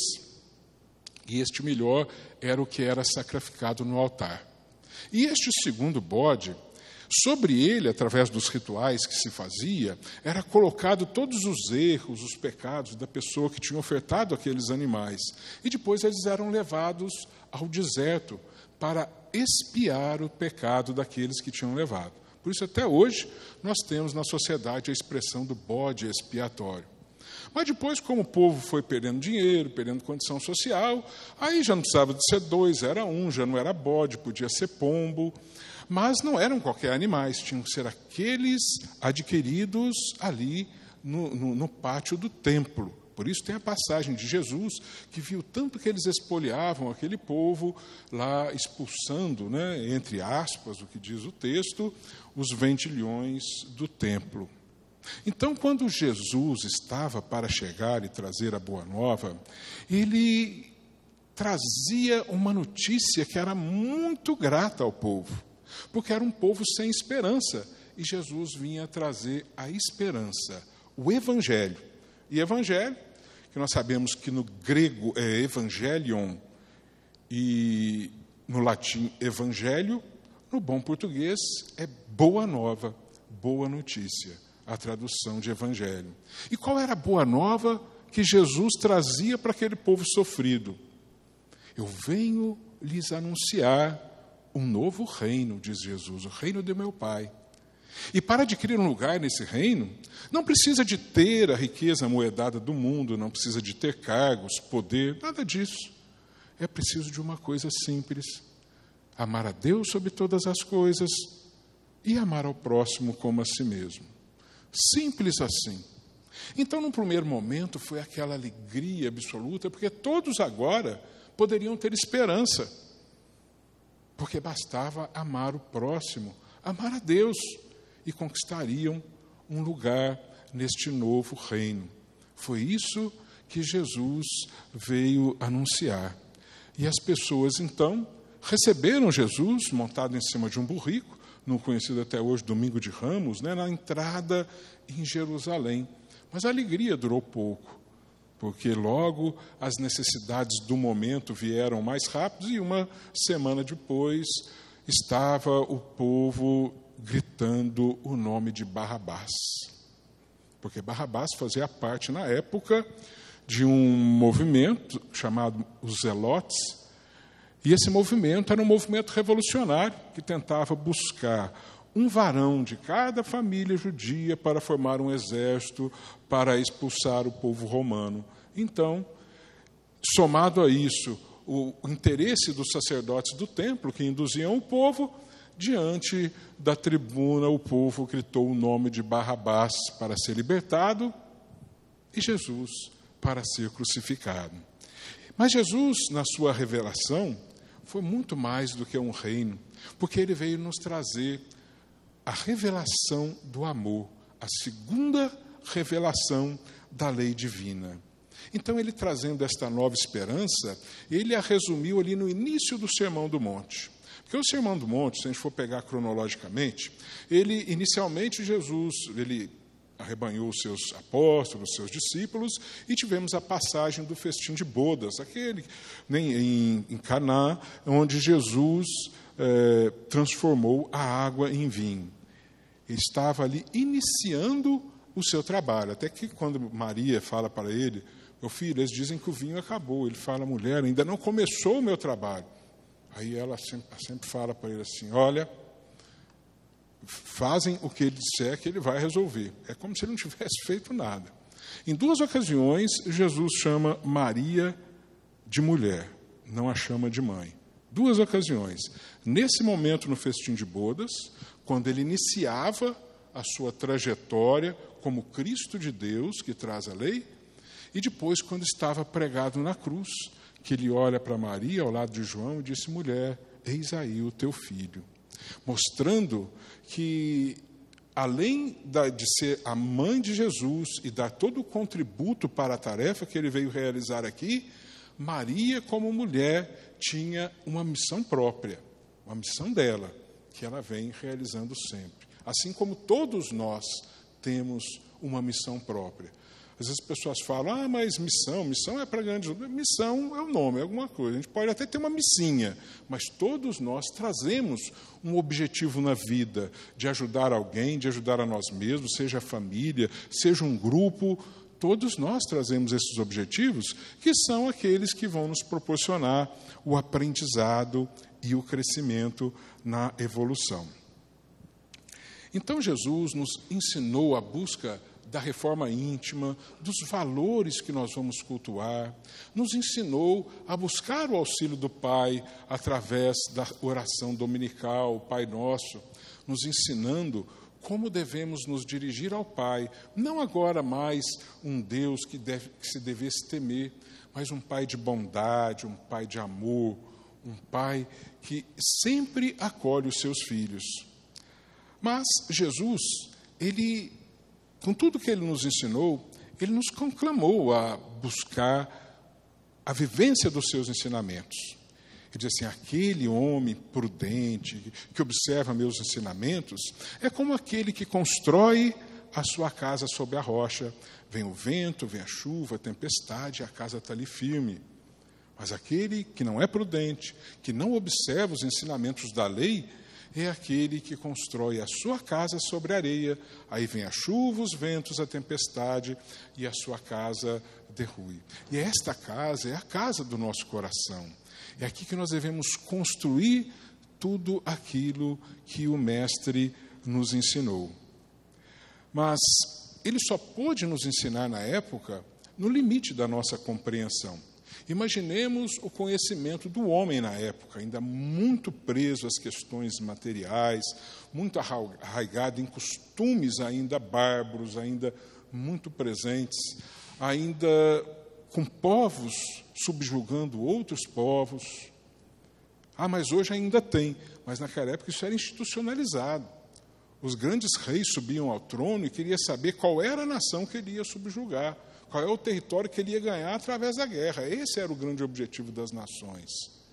e este melhor era o que era sacrificado no altar. E este segundo bode, Sobre ele, através dos rituais que se fazia, era colocado todos os erros, os pecados da pessoa que tinha ofertado aqueles animais. E depois eles eram levados ao deserto para expiar o pecado daqueles que tinham levado. Por isso, até hoje, nós temos na sociedade a expressão do bode expiatório. Mas depois, como o povo foi perdendo dinheiro, perdendo condição social, aí já não precisava de ser dois, era um, já não era bode, podia ser pombo. Mas não eram qualquer animais, tinham que ser aqueles adquiridos ali no, no, no pátio do templo. Por isso tem a passagem de Jesus, que viu tanto que eles espoliavam aquele povo, lá expulsando, né, entre aspas, o que diz o texto, os vendilhões do templo. Então, quando Jesus estava para chegar e trazer a boa nova, ele trazia uma notícia que era muito grata ao povo, porque era um povo sem esperança, e Jesus vinha trazer a esperança, o Evangelho. E Evangelho, que nós sabemos que no grego é Evangelion, e no latim Evangelho, no bom português é boa nova, boa notícia, a tradução de Evangelho. E qual era a boa nova que Jesus trazia para aquele povo sofrido? Eu venho lhes anunciar um novo reino, diz Jesus, o reino de meu Pai. E para adquirir um lugar nesse reino, não precisa de ter a riqueza amoedada do mundo, não precisa de ter cargos, poder, nada disso. É preciso de uma coisa simples: amar a Deus sobre todas as coisas e amar ao próximo como a si mesmo. Simples assim. Então, num primeiro momento, foi aquela alegria absoluta, porque todos agora poderiam ter esperança, porque bastava amar o próximo, amar a Deus, e conquistariam um lugar neste novo reino. Foi isso que Jesus veio anunciar. E as pessoas, então, receberam Jesus montado em cima de um burrico, no conhecido até hoje Domingo de Ramos, né, na entrada em Jerusalém. Mas a alegria durou pouco, porque logo as necessidades do momento vieram mais rápido, e uma semana depois estava o povo gritando o nome de Barrabás. Porque Barrabás fazia parte, na época, de um movimento chamado os Zelotes, e esse movimento era um movimento revolucionário que tentava buscar um varão de cada família judia para formar um exército para expulsar o povo romano. Então, somado a isso, o interesse dos sacerdotes do templo, que induziam o povo, diante da tribuna, o povo gritou o nome de Barrabás para ser libertado e Jesus para ser crucificado. Mas Jesus, na sua revelação, foi muito mais do que um reino, porque ele veio nos trazer a revelação do amor, a segunda revelação da lei divina. Então, ele trazendo esta nova esperança, ele a resumiu ali no início do Sermão do Monte. Porque o Sermão do Monte, se a gente for pegar cronologicamente, ele, inicialmente, Jesus, ele arrebanhou os seus apóstolos, os seus discípulos, e tivemos a passagem do festim de bodas, aquele em, em Caná, onde Jesus é, transformou a água em vinho. Ele estava ali iniciando o seu trabalho, até que quando Maria fala para ele: meu filho, eles dizem que o vinho acabou. Ele fala: mulher, ainda não começou o meu trabalho. Aí ela sempre, sempre fala para ele assim: olha, fazem o que ele disser que ele vai resolver. É como se ele não tivesse feito nada. Em duas ocasiões, Jesus chama Maria de mulher, não a chama de mãe. Duas ocasiões. Nesse momento, no festim de bodas, quando ele iniciava a sua trajetória como Cristo de Deus, que traz a lei, e depois, quando estava pregado na cruz, que ele olha para Maria, ao lado de João, e disse: mulher, eis aí o teu filho. Mostrando que, além de ser a mãe de Jesus e dar todo o contributo para a tarefa que ele veio realizar aqui, Maria, como mulher, tinha uma missão própria, uma missão dela, que ela vem realizando sempre. Assim como todos nós temos uma missão própria. Às vezes as pessoas falam, ah, mas missão, missão é para grandes... Missão é o nome, é alguma coisa. A gente pode até ter uma missinha, mas todos nós trazemos um objetivo na vida, de ajudar alguém, de ajudar a nós mesmos, seja a família, seja um grupo. Todos nós trazemos esses objetivos, que são aqueles que vão nos proporcionar o aprendizado e o crescimento na evolução. Então, Jesus nos ensinou a busca da reforma íntima, dos valores que nós vamos cultuar, nos ensinou a buscar o auxílio do Pai através da oração dominical, o Pai Nosso, nos ensinando como devemos nos dirigir ao Pai, não agora mais um Deus que, deve, que se devesse temer, mas um Pai de bondade, um Pai de amor, um Pai que sempre acolhe os seus filhos. Mas Jesus, ele... com tudo que ele nos ensinou, ele nos conclamou a buscar a vivência dos seus ensinamentos. Ele diz assim, aquele homem prudente, que observa meus ensinamentos, é como aquele que constrói a sua casa sobre a rocha. Vem o vento, vem a chuva, a tempestade, e a casa está ali firme. Mas aquele que não é prudente, que não observa os ensinamentos da lei, é aquele que constrói a sua casa sobre a areia, aí vem a chuva, os ventos, a tempestade, e a sua casa derrui. E esta casa é a casa do nosso coração. É aqui que nós devemos construir tudo aquilo que o Mestre nos ensinou. Mas ele só pôde nos ensinar na época no limite da nossa compreensão. Imaginemos o conhecimento do homem na época, ainda muito preso às questões materiais, muito arraigado em costumes ainda bárbaros, ainda muito presentes, ainda com povos subjugando outros povos. Ah, mas hoje ainda tem, mas naquela época isso era institucionalizado. Os grandes reis subiam ao trono e queriam saber qual era a nação que ele ia subjugar, qual é o território que ele ia ganhar através da guerra. Esse era o grande objetivo das nações.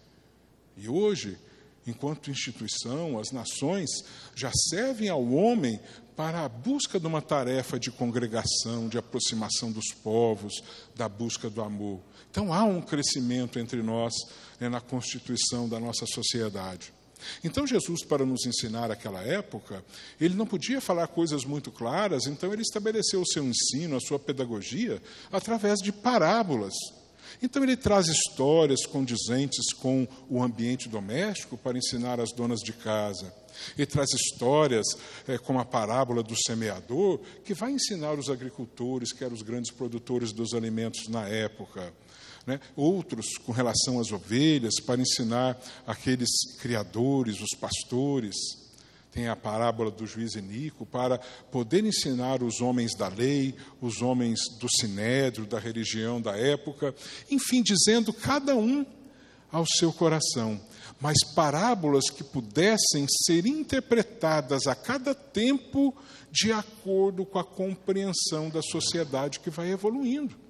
E hoje, enquanto instituição, as nações já servem ao homem para a busca de uma tarefa de congregação, de aproximação dos povos, da busca do amor. Então há um crescimento entre nós, né, na constituição da nossa sociedade. Então Jesus, para nos ensinar aquela época, ele não podia falar coisas muito claras, então ele estabeleceu o seu ensino, a sua pedagogia, através de parábolas. Então ele traz histórias condizentes com o ambiente doméstico para ensinar as donas de casa. Ele traz histórias é, como a parábola do semeador, que vai ensinar os agricultores, que eram os grandes produtores dos alimentos na época. Né? Outros com relação às ovelhas, para ensinar aqueles criadores, os pastores. Tem a parábola do juiz Inico, para poder ensinar os homens da lei, os homens do sinédrio, da religião da época, enfim, dizendo cada um ao seu coração, mas parábolas que pudessem ser interpretadas a cada tempo de acordo com a compreensão da sociedade que vai evoluindo.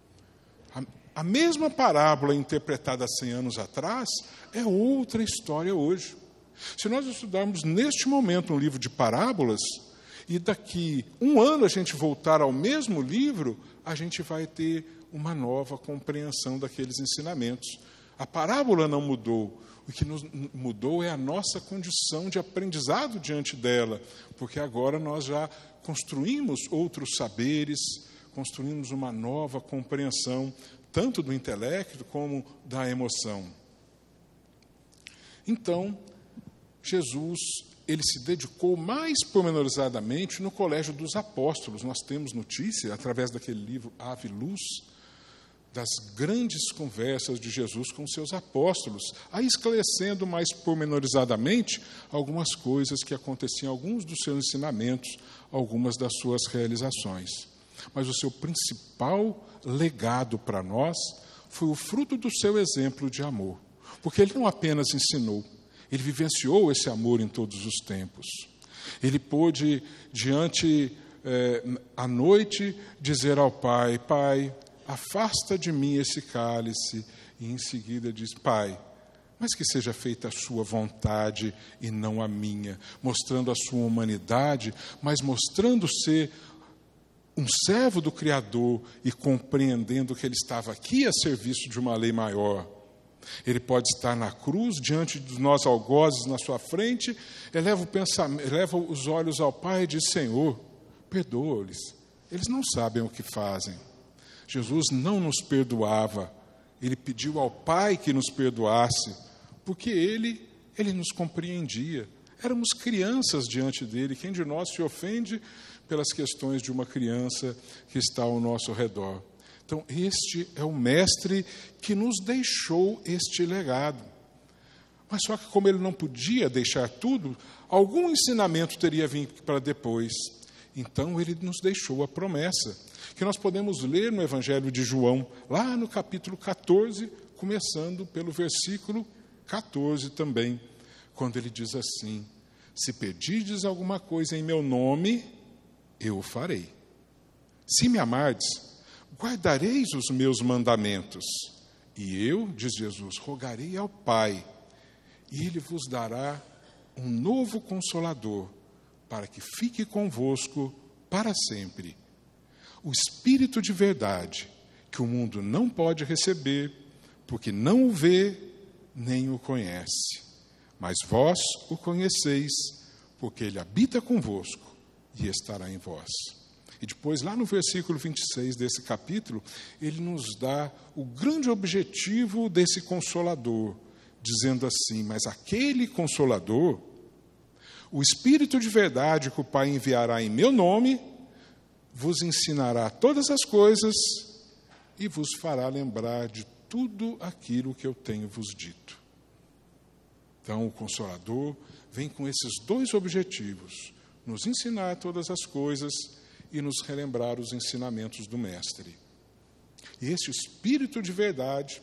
A mesma parábola interpretada há cem anos atrás é outra história hoje. Se nós estudarmos neste momento um livro de parábolas, e daqui um ano a gente voltar ao mesmo livro, a gente vai ter uma nova compreensão daqueles ensinamentos. A parábola não mudou. O que nos mudou é a nossa condição de aprendizado diante dela, porque agora nós já construímos outros saberes, construímos uma nova compreensão, tanto do intelecto como da emoção. Então, Jesus, ele se dedicou mais pormenorizadamente no Colégio dos Apóstolos. Nós temos notícia, através daquele livro Ave Luz, das grandes conversas de Jesus com seus apóstolos, aí esclarecendo mais pormenorizadamente algumas coisas que aconteciam, alguns dos seus ensinamentos, algumas das suas realizações. Mas o seu principal legado para nós foi o fruto do seu exemplo de amor. Porque ele não apenas ensinou, ele vivenciou esse amor em todos os tempos. Ele pôde, diante, eh, à noite, dizer ao Pai, Pai, afasta de mim esse cálice. E em seguida diz, Pai, mas que seja feita a sua vontade e não a minha. Mostrando a sua humanidade, mas mostrando ser um servo do Criador e compreendendo que ele estava aqui a serviço de uma lei maior. Ele pode estar na cruz, diante dos nós algozes na sua frente, eleva, o pensamento, eleva os olhos ao Pai e diz: Senhor, perdoa-lhes, eles não sabem o que fazem. Jesus não nos perdoava, ele pediu ao Pai que nos perdoasse, porque ele, ele nos compreendia. Éramos crianças diante dele. Quem de nós se ofende pelas questões de uma criança que está ao nosso redor? Então, este é o mestre que nos deixou este legado. Mas só que como ele não podia deixar tudo, algum ensinamento teria vindo para depois. Então, ele nos deixou a promessa, que nós podemos ler no Evangelho de João, lá no capítulo catorze, começando pelo versículo catorze também, quando ele diz assim: se pedirdes alguma coisa em meu nome, eu o farei. Se me amardes, guardareis os meus mandamentos. E eu, diz Jesus, rogarei ao Pai, e ele vos dará um novo Consolador, para que fique convosco para sempre. O Espírito de verdade, que o mundo não pode receber, porque não o vê, nem o conhece. Mas vós o conheceis, porque ele habita convosco e estará em vós. E depois, lá no versículo vinte e seis desse capítulo, ele nos dá o grande objetivo desse Consolador, dizendo assim: mas aquele Consolador, o Espírito de verdade que o Pai enviará em meu nome, vos ensinará todas as coisas e vos fará lembrar de tudo aquilo que eu tenho vos dito. Então, o Consolador vem com esses dois objetivos: nos ensinar todas as coisas e nos relembrar os ensinamentos do Mestre. E esse Espírito de verdade,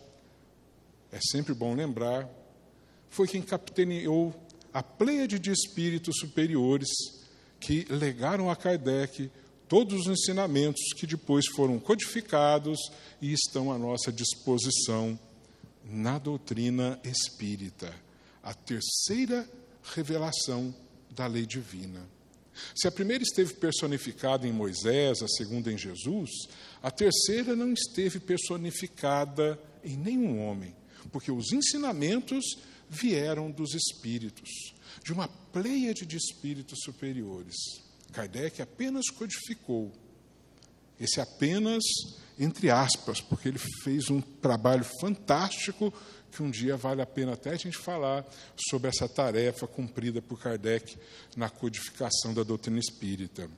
é sempre bom lembrar, foi quem capitaneou a pleiade de espíritos superiores que legaram a Kardec todos os ensinamentos que depois foram codificados e estão à nossa disposição na doutrina espírita, a terceira revelação da lei divina. Se a primeira esteve personificada em Moisés, a segunda em Jesus, a terceira não esteve personificada em nenhum homem, porque os ensinamentos vieram dos espíritos, de uma pleiade de espíritos superiores. Kardec apenas codificou. Esse apenas, entre aspas, porque ele fez um trabalho fantástico que um dia vale a pena até a gente falar sobre essa tarefa cumprida por Kardec na codificação da doutrina espírita.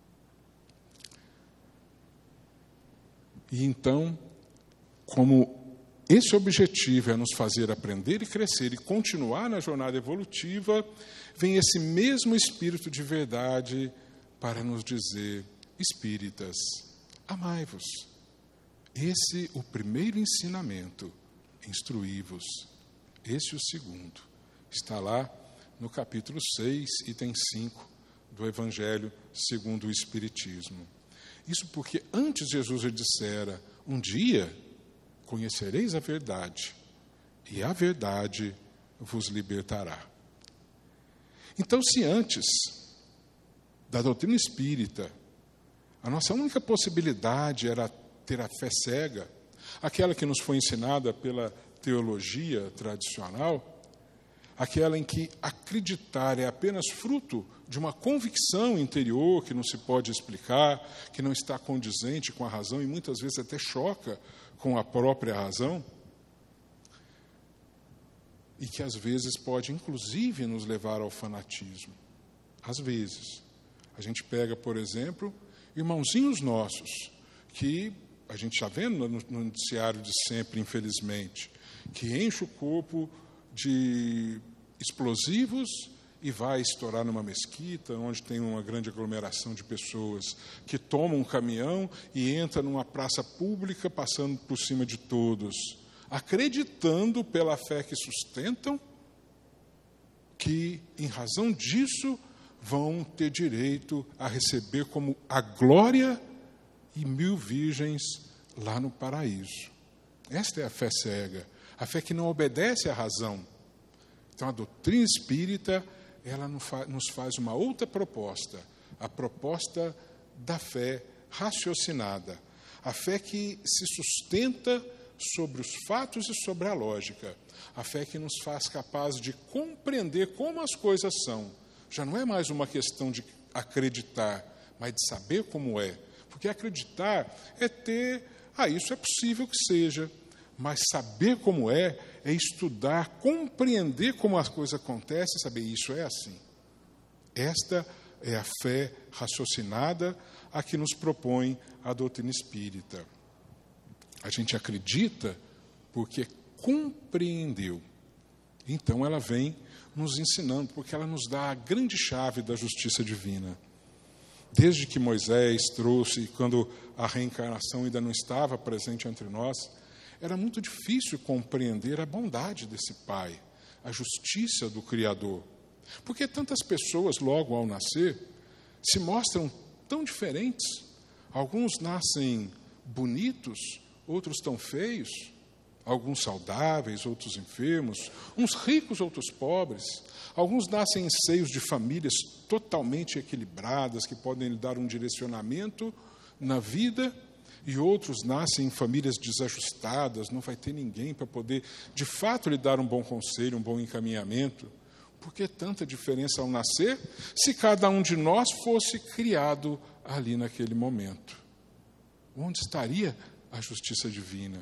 E então, como esse objetivo é nos fazer aprender e crescer e continuar na jornada evolutiva, vem esse mesmo Espírito de verdade para nos dizer: espíritas, amai-vos. Esse é o primeiro ensinamento. Instruí-vos. Esse é o segundo. Está lá no capítulo seis, item cinco, do Evangelho segundo o Espiritismo. Isso porque antes Jesus lhe dissera: um dia conhecereis a verdade, e a verdade vos libertará. Então, se antes da doutrina espírita, a nossa única possibilidade era ter a fé cega, aquela que nos foi ensinada pela teologia tradicional, aquela em que acreditar é apenas fruto de uma convicção interior que não se pode explicar, que não está condizente com a razão e muitas vezes até choca com a própria razão, e que às vezes pode inclusive nos levar ao fanatismo. Às vezes. A gente pega, por exemplo, irmãozinhos nossos, que a gente está vendo no noticiário de sempre, infelizmente, que enche o corpo de explosivos e vai estourar numa mesquita, onde tem uma grande aglomeração de pessoas, que toma um caminhão e entra numa praça pública, passando por cima de todos, acreditando pela fé que sustentam, que, em razão disso, vão ter direito a receber como a glória e mil virgens lá no paraíso. Esta é a fé cega, a fé que não obedece à razão. Então, a doutrina espírita, ela nos faz uma outra proposta, a proposta da fé raciocinada, a fé que se sustenta sobre os fatos e sobre a lógica, a fé que nos faz capaz de compreender como as coisas são. Já não é mais uma questão de acreditar, mas de saber como é. Porque acreditar é ter, ah, isso é possível que seja, mas saber como é, é estudar, compreender como as coisas acontecem e saber, isso é assim. Esta é a fé raciocinada a que nos propõe a doutrina espírita. A gente acredita porque compreendeu. Então ela vem nos ensinando, porque ela nos dá a grande chave da justiça divina. Desde que Moisés trouxe, quando a reencarnação ainda não estava presente entre nós, era muito difícil compreender a bondade desse Pai, a justiça do Criador. Porque tantas pessoas, logo ao nascer, se mostram tão diferentes. Alguns nascem bonitos, outros tão feios, alguns saudáveis, outros enfermos, uns ricos, outros pobres. Alguns nascem em seios de famílias totalmente equilibradas, que podem lhe dar um direcionamento na vida, e outros nascem em famílias desajustadas, não vai ter ninguém para poder, de fato, lhe dar um bom conselho, um bom encaminhamento. Por que tanta diferença ao nascer, se cada um de nós fosse criado ali naquele momento? Onde estaria a justiça divina?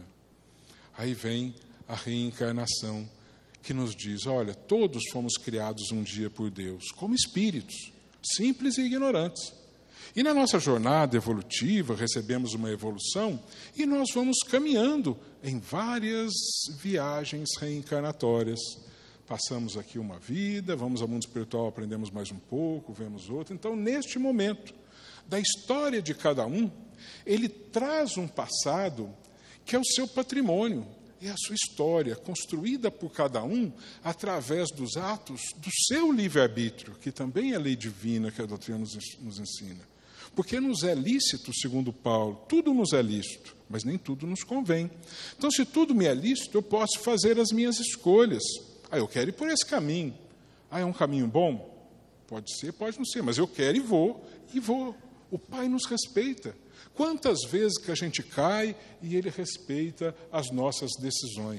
Aí vem a reencarnação, que nos diz, olha, todos fomos criados um dia por Deus, como espíritos, simples e ignorantes. E na nossa jornada evolutiva, recebemos uma evolução, e nós vamos caminhando em várias viagens reencarnatórias. Passamos aqui uma vida, vamos ao mundo espiritual, aprendemos mais um pouco, vemos outro. Então, neste momento da história de cada um, ele traz um passado que é o seu patrimônio, é a sua história, construída por cada um através dos atos do seu livre-arbítrio, que também é lei divina que a doutrina nos, nos ensina. Porque nos é lícito, segundo Paulo, tudo nos é lícito, mas nem tudo nos convém. Então, se tudo me é lícito, eu posso fazer as minhas escolhas. Ah, eu quero ir por esse caminho. Ah, é um caminho bom? Pode ser, pode não ser, mas eu quero e vou, e vou. O Pai nos respeita. Quantas vezes que a gente cai e Ele respeita as nossas decisões?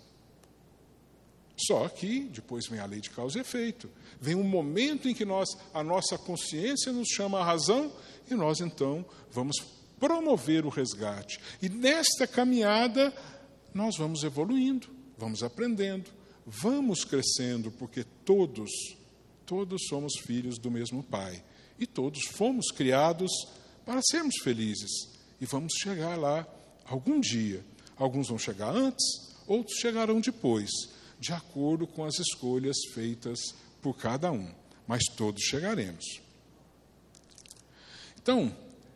Só que depois vem a lei de causa e efeito. Vem um momento em que nós, a nossa consciência nos chama à razão e nós, então, vamos promover o resgate. E nesta caminhada, nós vamos evoluindo, vamos aprendendo, vamos crescendo, porque todos, todos somos filhos do mesmo Pai. E todos fomos criados para sermos felizes. E vamos chegar lá algum dia. Alguns vão chegar antes, outros chegarão depois, de acordo com as escolhas feitas por cada um. Mas todos chegaremos. Então,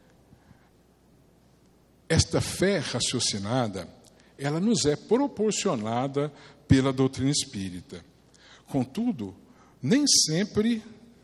esta fé raciocinada, ela nos é proporcionada pela doutrina espírita. Contudo, nem sempre...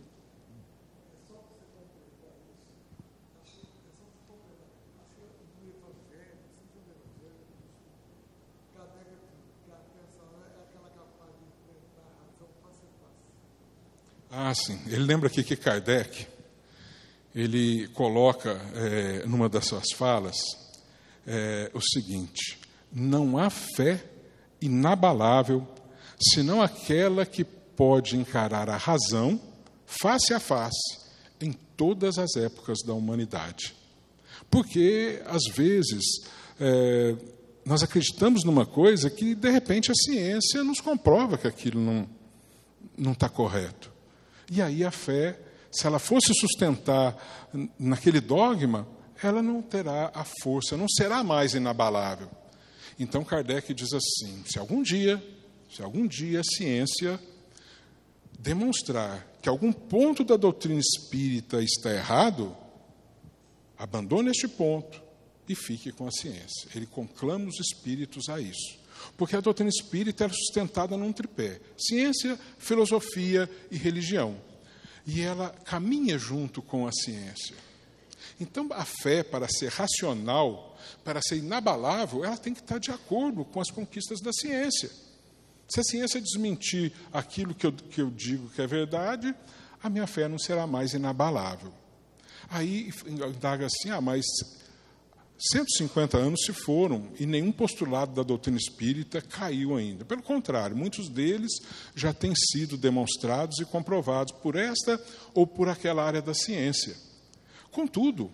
Ah, sim. Ele lembra aqui que Kardec, ele coloca, é, numa das suas falas, é, o seguinte: não há fé inabalável, senão aquela que pode encarar a razão face a face em todas as épocas da humanidade. Porque, às vezes, é, nós acreditamos numa coisa que, de repente, a ciência nos comprova que aquilo não não está correto. E aí a fé, se ela fosse sustentar naquele dogma, ela não terá a força, não será mais inabalável. Então Kardec diz assim: se algum dia, se algum dia a ciência demonstrar que algum ponto da doutrina espírita está errado, abandone este ponto e fique com a ciência. Ele conclama os espíritos a isso. Porque a doutrina espírita é sustentada num tripé: ciência, filosofia e religião. E ela caminha junto com a ciência. Então, a fé, para ser racional, para ser inabalável, ela tem que estar de acordo com as conquistas da ciência. Se a ciência desmentir aquilo que eu, que eu digo que é verdade, a minha fé não será mais inabalável. Aí indaga assim, ah, mas cento e cinquenta anos se foram e nenhum postulado da doutrina espírita caiu ainda. Pelo contrário, muitos deles já têm sido demonstrados e comprovados por esta ou por aquela área da ciência. Contudo,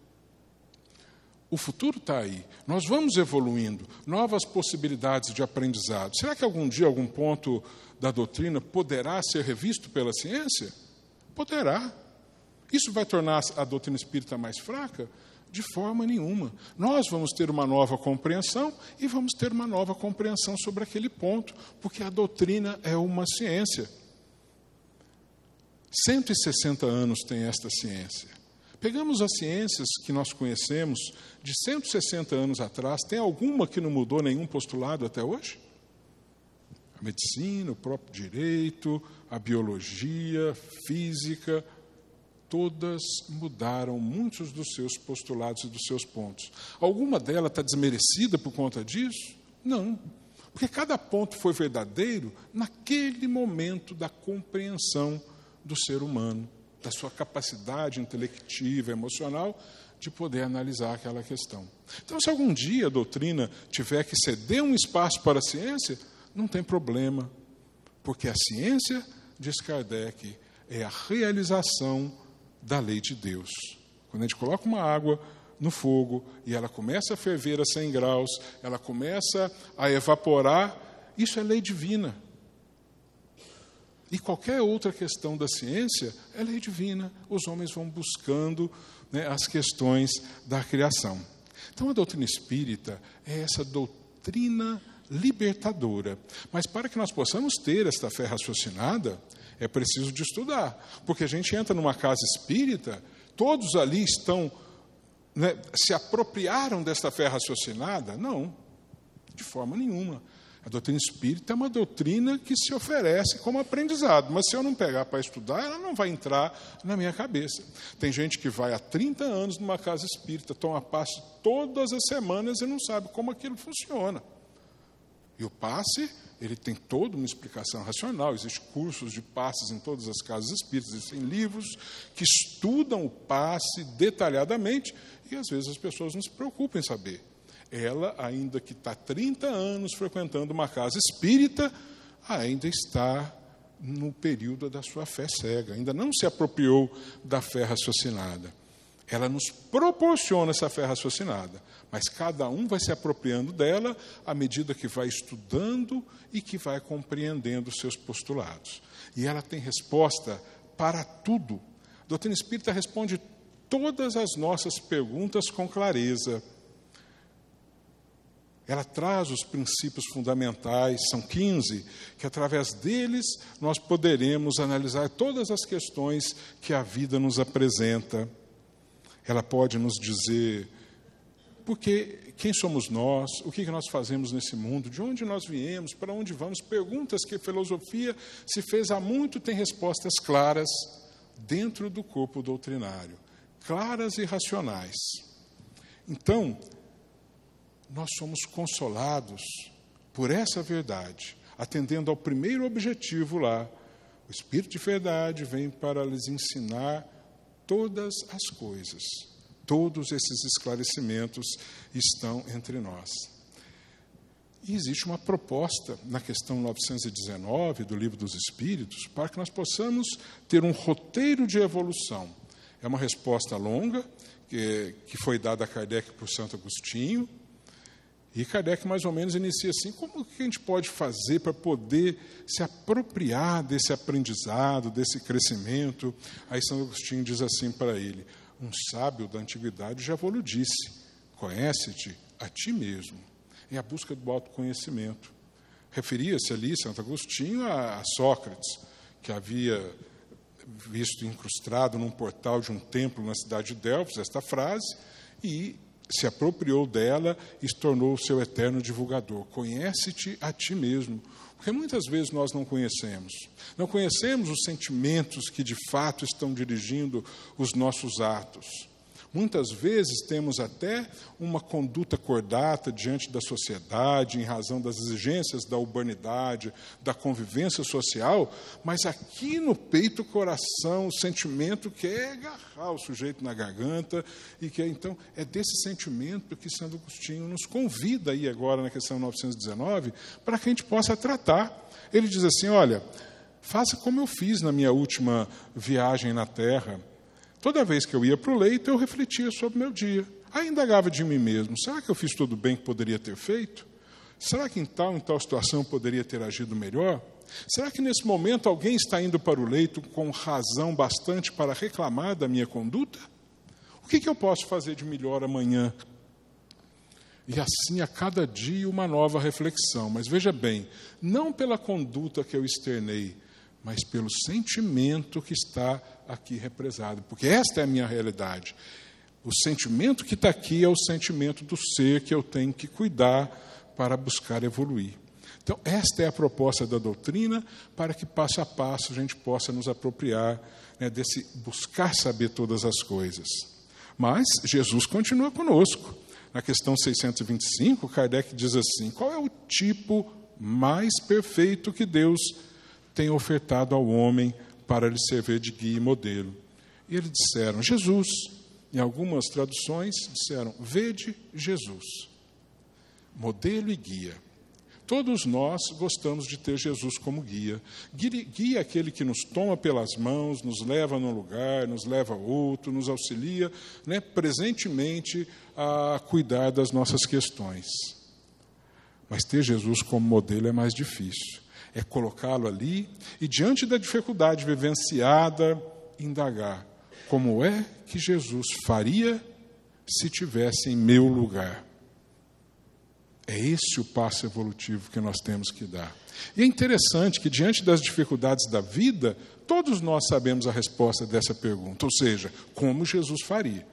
o futuro está aí. Nós vamos evoluindo, novas possibilidades de aprendizado. Será que algum dia, algum ponto da doutrina poderá ser revisto pela ciência? Poderá. Isso vai tornar a doutrina espírita mais fraca? De forma nenhuma. Nós vamos ter uma nova compreensão e vamos ter uma nova compreensão sobre aquele ponto, porque a doutrina é uma ciência. cento e sessenta anos tem esta ciência. Pegamos as ciências que nós conhecemos de cento e sessenta anos atrás, tem alguma que não mudou nenhum postulado até hoje? A medicina, o próprio direito, a biologia, física, todas mudaram muitos dos seus postulados e dos seus pontos. Alguma delas está desmerecida por conta disso? Não. Porque cada ponto foi verdadeiro naquele momento da compreensão do ser humano, da sua capacidade intelectiva, emocional, de poder analisar aquela questão. Então, se algum dia a doutrina tiver que ceder um espaço para a ciência, não tem problema, porque a ciência, diz Kardec, é a realização da lei de Deus. Quando a gente coloca uma água no fogo e ela começa a ferver a cem graus, ela começa a evaporar, isso é lei divina. E qualquer outra questão da ciência é lei divina. Os homens vão buscando, né, as questões da criação. Então a doutrina espírita é essa doutrina libertadora. Mas para que nós possamos ter esta fé raciocinada, é preciso de estudar, porque a gente entra numa casa espírita, todos ali estão, né, se apropriaram desta fé raciocinada? Não, de forma nenhuma. A doutrina espírita é uma doutrina que se oferece como aprendizado, mas se eu não pegar para estudar, ela não vai entrar na minha cabeça. Tem gente que vai há trinta anos numa casa espírita, toma passe todas as semanas e não sabe como aquilo funciona. E o passe, ele tem toda uma explicação racional, existem cursos de passes em todas as casas espíritas, existem livros que estudam o passe detalhadamente e às vezes as pessoas não se preocupam em saber. Ela, ainda que está há trinta anos frequentando uma casa espírita, ainda está no período da sua fé cega, ainda não se apropriou da fé raciocinada. Ela nos proporciona essa fé raciocinada, mas cada um vai se apropriando dela à medida que vai estudando e que vai compreendendo os seus postulados. E ela tem resposta para tudo. A doutrina espírita responde todas as nossas perguntas com clareza. Ela traz os princípios fundamentais, são quinze, que através deles nós poderemos analisar todas as questões que a vida nos apresenta. Ela pode nos dizer porque, quem somos nós, o que nós fazemos nesse mundo, de onde nós viemos, para onde vamos, perguntas que a filosofia se fez há muito, tem respostas claras dentro do corpo doutrinário, claras e racionais. Então, nós somos consolados por essa verdade, atendendo ao primeiro objetivo lá. O Espírito de verdade vem para lhes ensinar todas as coisas. Todos esses esclarecimentos estão entre nós. E existe uma proposta na questão novecentos e dezenove do Livro dos Espíritos para que nós possamos ter um roteiro de evolução. É uma resposta longa que, que foi dada a Kardec por Santo Agostinho. E Kardec mais ou menos inicia assim, como que a gente pode fazer para poder se apropriar desse aprendizado, desse crescimento? Aí Santo Agostinho diz assim para ele, um sábio da antiguidade já vos disse, conhece-te a ti mesmo. É a busca do autoconhecimento. Referia-se ali, Santo Agostinho, a, a Sócrates, que havia visto incrustado num portal de um templo na cidade de Delfos esta frase, e se apropriou dela e se tornou o seu eterno divulgador. Conhece-te a ti mesmo. Porque muitas vezes nós não conhecemos. Não conhecemos os sentimentos que de fato estão dirigindo os nossos atos. Muitas vezes temos até uma conduta cordata diante da sociedade, em razão das exigências da urbanidade, da convivência social, mas aqui no peito, o coração, o sentimento quer agarrar o sujeito na garganta, e que então é desse sentimento que Santo Agostinho nos convida aí agora na questão novecentos e dezenove, para que a gente possa tratar. Ele diz assim, olha, faça como eu fiz na minha última viagem na Terra. Toda vez que eu ia para o leito, eu refletia sobre o meu dia. Aí indagava de mim mesmo, será que eu fiz tudo bem que poderia ter feito? Será que em tal, em tal situação eu poderia ter agido melhor? Será que nesse momento alguém está indo para o leito com razão bastante para reclamar da minha conduta? O que, que eu posso fazer de melhor amanhã? E assim, a cada dia, uma nova reflexão. Mas veja bem, não pela conduta que eu externei, mas pelo sentimento que está aqui represado. Porque esta é a minha realidade. O sentimento que está aqui é o sentimento do ser que eu tenho que cuidar para buscar evoluir. Então, esta é a proposta da doutrina, para que passo a passo a gente possa nos apropriar, né, desse buscar saber todas as coisas. Mas Jesus continua conosco. Na questão seiscentos e vinte e cinco, Kardec diz assim, qual é o tipo mais perfeito que Deus tem ofertado ao homem para lhe servir de guia e modelo? E eles disseram, Jesus. Em algumas traduções disseram, vede Jesus, modelo e guia. Todos nós gostamos de ter Jesus como guia. Guia é aquele que nos toma pelas mãos, nos leva num lugar, nos leva a outro, nos auxilia, né, presentemente a cuidar das nossas questões. Mas ter Jesus como modelo é mais difícil. É colocá-lo ali e, diante da dificuldade vivenciada, indagar como é que Jesus faria se tivesse em meu lugar. É esse o passo evolutivo que nós temos que dar. E é interessante que, diante das dificuldades da vida, todos nós sabemos a resposta dessa pergunta, ou seja, como Jesus faria.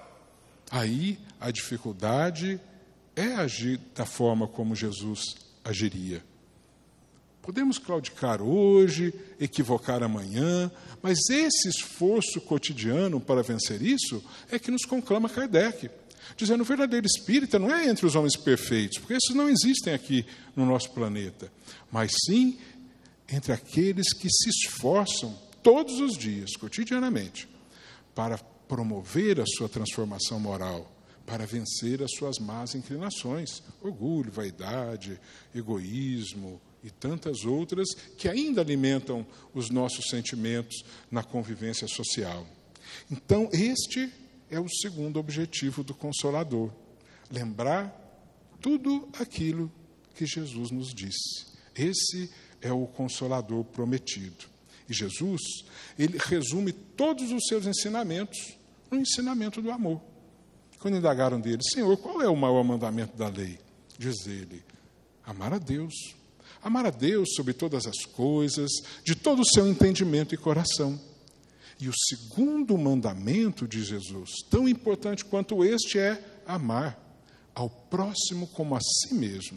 Aí, a dificuldade é agir da forma como Jesus agiria. Podemos claudicar hoje, equivocar amanhã, mas esse esforço cotidiano para vencer isso é que nos conclama Kardec, dizendo, o verdadeiro espírita não é entre os homens perfeitos, porque esses não existem aqui no nosso planeta, mas sim entre aqueles que se esforçam todos os dias, cotidianamente, para promover a sua transformação moral, para vencer as suas más inclinações, orgulho, vaidade, egoísmo e tantas outras que ainda alimentam os nossos sentimentos na convivência social. Então, este é o segundo objetivo do Consolador, lembrar tudo aquilo que Jesus nos disse. Esse é o Consolador prometido. E Jesus, ele resume todos os seus ensinamentos no ensinamento do amor. Quando indagaram dele, Senhor, qual é o maior mandamento da lei? Diz ele, amar a Deus. Amar a Deus sobre todas as coisas, de todo o seu entendimento e coração. E o segundo mandamento de Jesus, tão importante quanto este, é amar ao próximo como a si mesmo.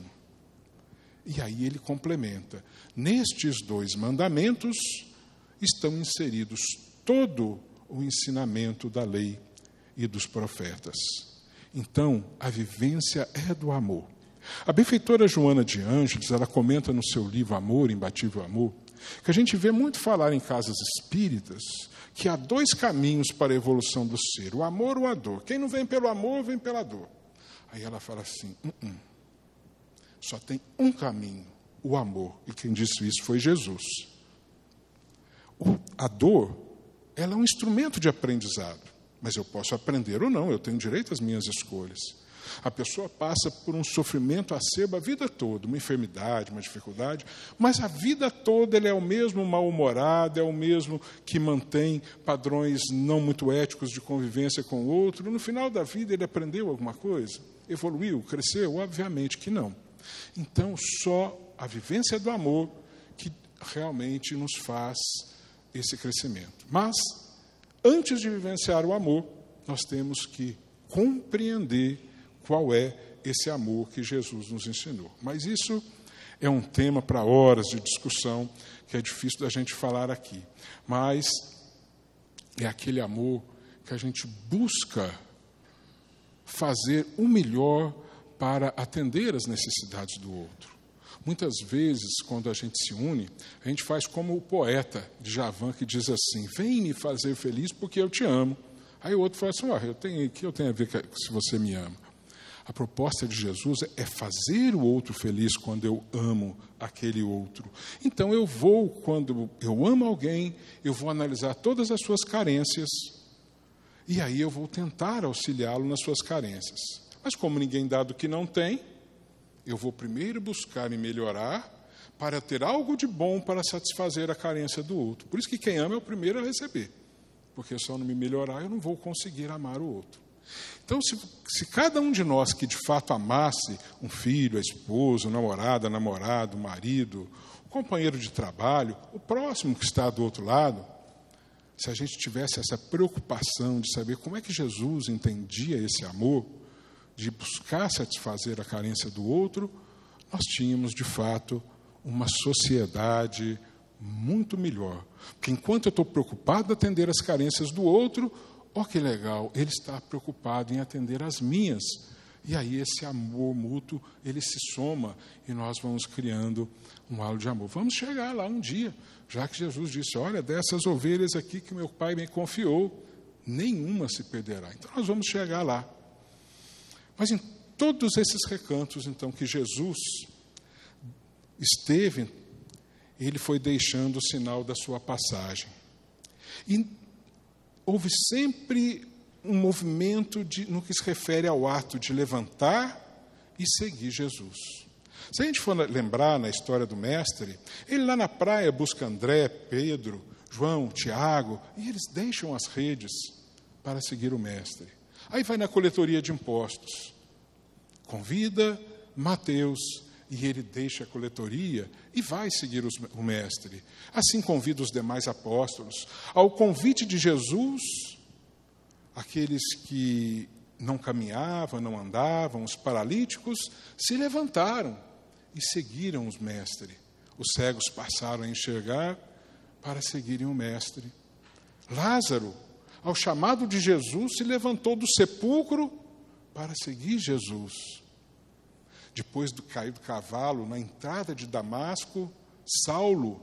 E aí ele complementa, nestes dois mandamentos estão inseridos todo o ensinamento da lei e dos profetas. Então, a vivência é do amor. A benfeitora Joana de Ângeles, ela comenta no seu livro Amor, Imbatível Amor, que a gente vê muito falar em casas espíritas, que há dois caminhos para a evolução do ser, o amor ou a dor. Quem não vem pelo amor, vem pela dor. Aí ela fala assim, uh -uh. só tem um caminho, o amor. E quem disse isso foi Jesus. O, a dor, ela é um instrumento de aprendizado, mas eu posso aprender ou não, eu tenho direito às minhas escolhas. A pessoa passa por um sofrimento acerbo a vida toda, uma enfermidade, uma dificuldade, mas a vida toda ele é o mesmo mal-humorado, é o mesmo que mantém padrões não muito éticos de convivência com o outro. No final da vida ele aprendeu alguma coisa? Evoluiu? Cresceu? Obviamente que não. Então, só a vivência do amor que realmente nos faz esse crescimento. Mas, antes de vivenciar o amor, nós temos que compreender qual é esse amor que Jesus nos ensinou. Mas isso é um tema para horas de discussão, que é difícil da gente falar aqui. Mas é aquele amor que a gente busca fazer o melhor para atender as necessidades do outro. Muitas vezes, quando a gente se une, a gente faz como o poeta Djavan, que diz assim: vem me fazer feliz porque eu te amo. Aí o outro fala assim: oh, eu tenho, o que eu tenho a ver com se você me ama? A proposta de Jesus é fazer o outro feliz quando eu amo aquele outro. Então eu vou, quando eu amo alguém, eu vou analisar todas as suas carências e aí eu vou tentar auxiliá-lo nas suas carências. Mas como ninguém dá do que não tem, eu vou primeiro buscar me melhorar para ter algo de bom para satisfazer a carência do outro. Por isso que quem ama é o primeiro a receber. Porque se eu não me melhorar, eu não vou conseguir amar o outro. Então, se, se cada um de nós que de fato amasse um filho, a esposa, o namorado, a namorada, o marido, o companheiro de trabalho, o próximo que está do outro lado, se a gente tivesse essa preocupação de saber como é que Jesus entendia esse amor, de buscar satisfazer a carência do outro, nós tínhamos, de fato, uma sociedade muito melhor. Porque enquanto eu estou preocupado em atender as carências do outro, ó, que legal, ele está preocupado em atender as minhas. E aí esse amor mútuo, ele se soma e nós vamos criando um halo de amor. Vamos chegar lá um dia, já que Jesus disse: olha, dessas ovelhas aqui que meu Pai me confiou, nenhuma se perderá. Então nós vamos chegar lá. Mas em todos esses recantos, então, que Jesus esteve, ele foi deixando o sinal da sua passagem. E houve sempre um movimento de, no que se refere ao ato de levantar e seguir Jesus. Se a gente for lembrar na história do Mestre, ele lá na praia busca André, Pedro, João, Tiago, e eles deixam as redes para seguir o Mestre. Aí vai na coletoria de impostos, convida Mateus, e ele deixa a coletoria e vai seguir os, o Mestre. Assim convida os demais apóstolos. Ao convite de Jesus, aqueles que não caminhavam, não andavam, os paralíticos, se levantaram e seguiram os Mestre. Os cegos passaram a enxergar para seguirem o Mestre. Lázaro, ao chamado de Jesus, se levantou do sepulcro para seguir Jesus. Depois de cair do cavalo, na entrada de Damasco, Saulo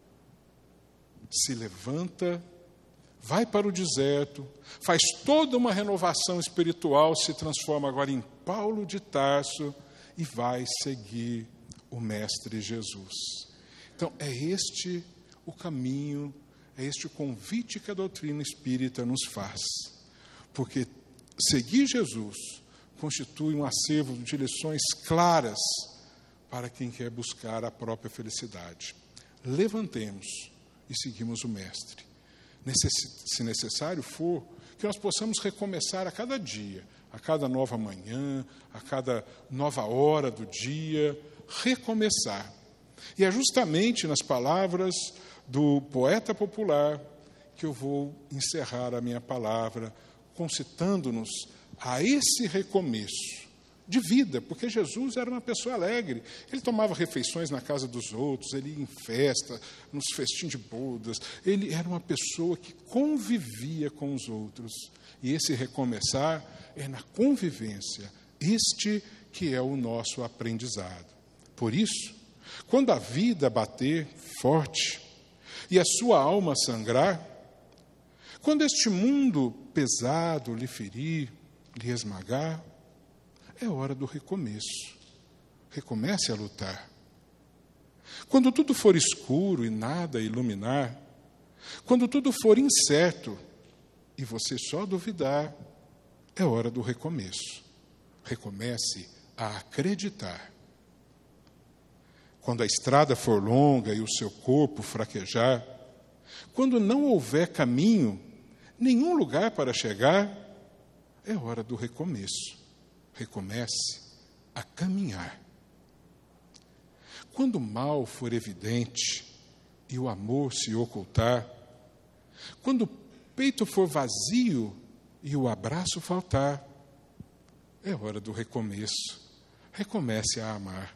se levanta, vai para o deserto, faz toda uma renovação espiritual, se transforma agora em Paulo de Tarso e vai seguir o Mestre Jesus. Então, é este o caminho, é este o convite que a doutrina espírita nos faz. Porque seguir Jesus constitui um acervo de lições claras para quem quer buscar a própria felicidade. Levantemos e seguimos o Mestre. Se necessário for, que nós possamos recomeçar a cada dia, a cada nova manhã, a cada nova hora do dia, recomeçar. E é justamente nas palavras do poeta popular que eu vou encerrar a minha palavra, concitando-nos a esse recomeço de vida, porque Jesus era uma pessoa alegre. Ele tomava refeições na casa dos outros, ele ia em festa, nos festins de bodas. Ele era uma pessoa que convivia com os outros. E esse recomeçar é na convivência. Este que é o nosso aprendizado. Por isso, quando a vida bater forte e a sua alma sangrar, quando este mundo pesado lhe ferir, lhe esmagar, é hora do recomeço. Recomece a lutar. Quando tudo for escuro e nada iluminar, quando tudo for incerto e você só duvidar, é hora do recomeço. Recomece a acreditar. Quando a estrada for longa e o seu corpo fraquejar, quando não houver caminho, nenhum lugar para chegar, é hora do recomeço. Recomece a caminhar. Quando o mal for evidente e o amor se ocultar, quando o peito for vazio e o abraço faltar, é hora do recomeço. Recomece a amar.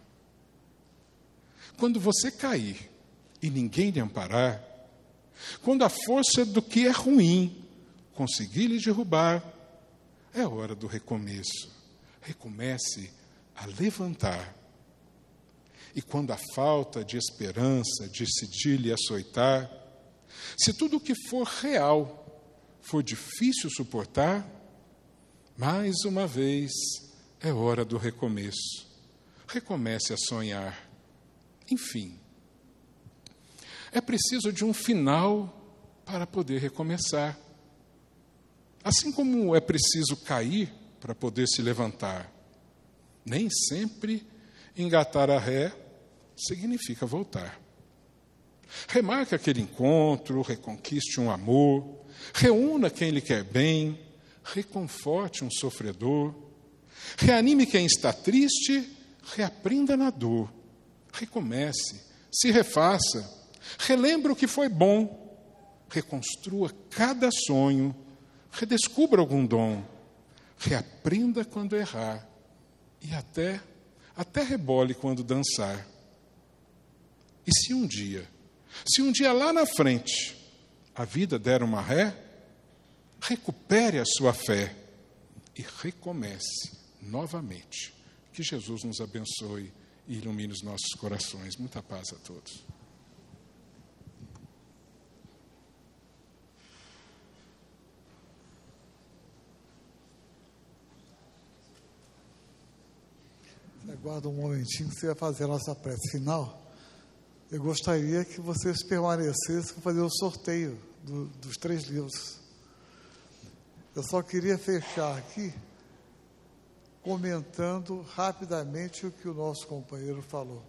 Quando você cair e ninguém lhe amparar, quando a força do que é ruim conseguir lhe derrubar, é hora do recomeço. Recomece a levantar. E quando a falta de esperança decidir lhe açoitar, se tudo o que for real for difícil suportar, mais uma vez é hora do recomeço. Recomece a sonhar. Enfim, é preciso de um final para poder recomeçar. Assim como é preciso cair para poder se levantar. Nem sempre engatar a ré significa voltar. Remarque aquele encontro, reconquiste um amor, reúna quem lhe quer bem, reconforte um sofredor, reanime quem está triste, reaprenda na dor, recomece, se refaça, relembre o que foi bom, reconstrua cada sonho, redescubra algum dom, reaprenda quando errar e até, até rebole quando dançar. E se um dia, se um dia lá na frente a vida der uma ré, recupere a sua fé e recomece novamente. Que Jesus nos abençoe e ilumine os nossos corações. Muita paz a todos. Aguarda um momentinho que você vai fazer a nossa prece final. Eu gostaria que vocês permanecessem para fazer o sorteio do, dos três livros. Eu só queria fechar aqui comentando rapidamente o que o nosso companheiro falou.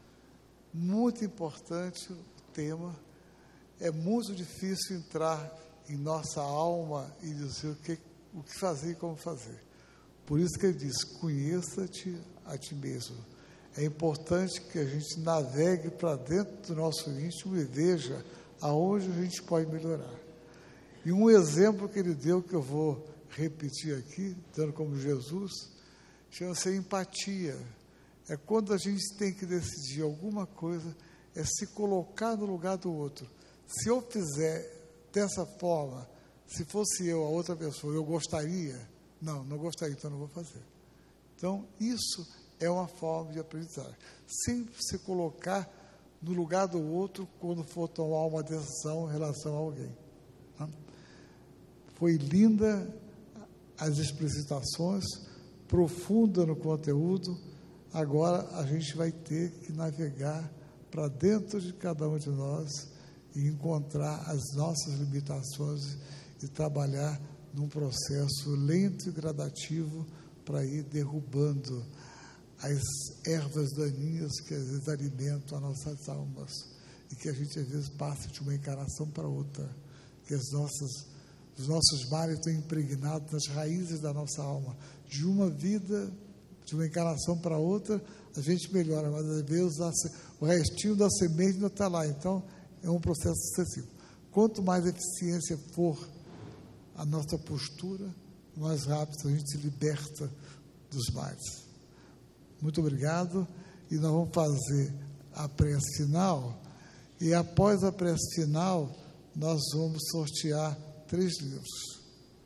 Muito importante o tema. É muito difícil entrar em nossa alma e dizer o que, o que fazer e como fazer. Por isso que ele diz, conheça-te a ti mesmo. É importante que a gente navegue para dentro do nosso íntimo e veja aonde a gente pode melhorar. E um exemplo que ele deu, que eu vou repetir aqui, dando como Jesus, chama-se empatia. É quando a gente tem que decidir alguma coisa, é se colocar no lugar do outro. Se eu fizer dessa forma, se fosse eu, a outra pessoa, eu gostaria? Não, não gostaria, então não vou fazer. Então, isso é uma forma de aprendizagem. Sempre se colocar no lugar do outro quando for tomar uma decisão em relação a alguém. Tá? Foi linda as explicitações, profunda no conteúdo. Agora a gente vai ter que navegar para dentro de cada um de nós e encontrar as nossas limitações e trabalhar num processo lento e gradativo para ir derrubando as ervas daninhas que às vezes alimentam as nossas almas e que a gente às vezes passa de uma encarnação para outra, que as nossas, os nossos males estão impregnados nas raízes da nossa alma. De uma vida, de uma encarnação para outra, a gente melhora, mas às vezes o restinho da semente ainda está lá. Então, é um processo sucessivo. Quanto mais eficiência for a nossa postura, mais rápido a gente se liberta dos males. Muito obrigado. E nós vamos fazer a prece final. E após a prece final, nós vamos sortear três livros.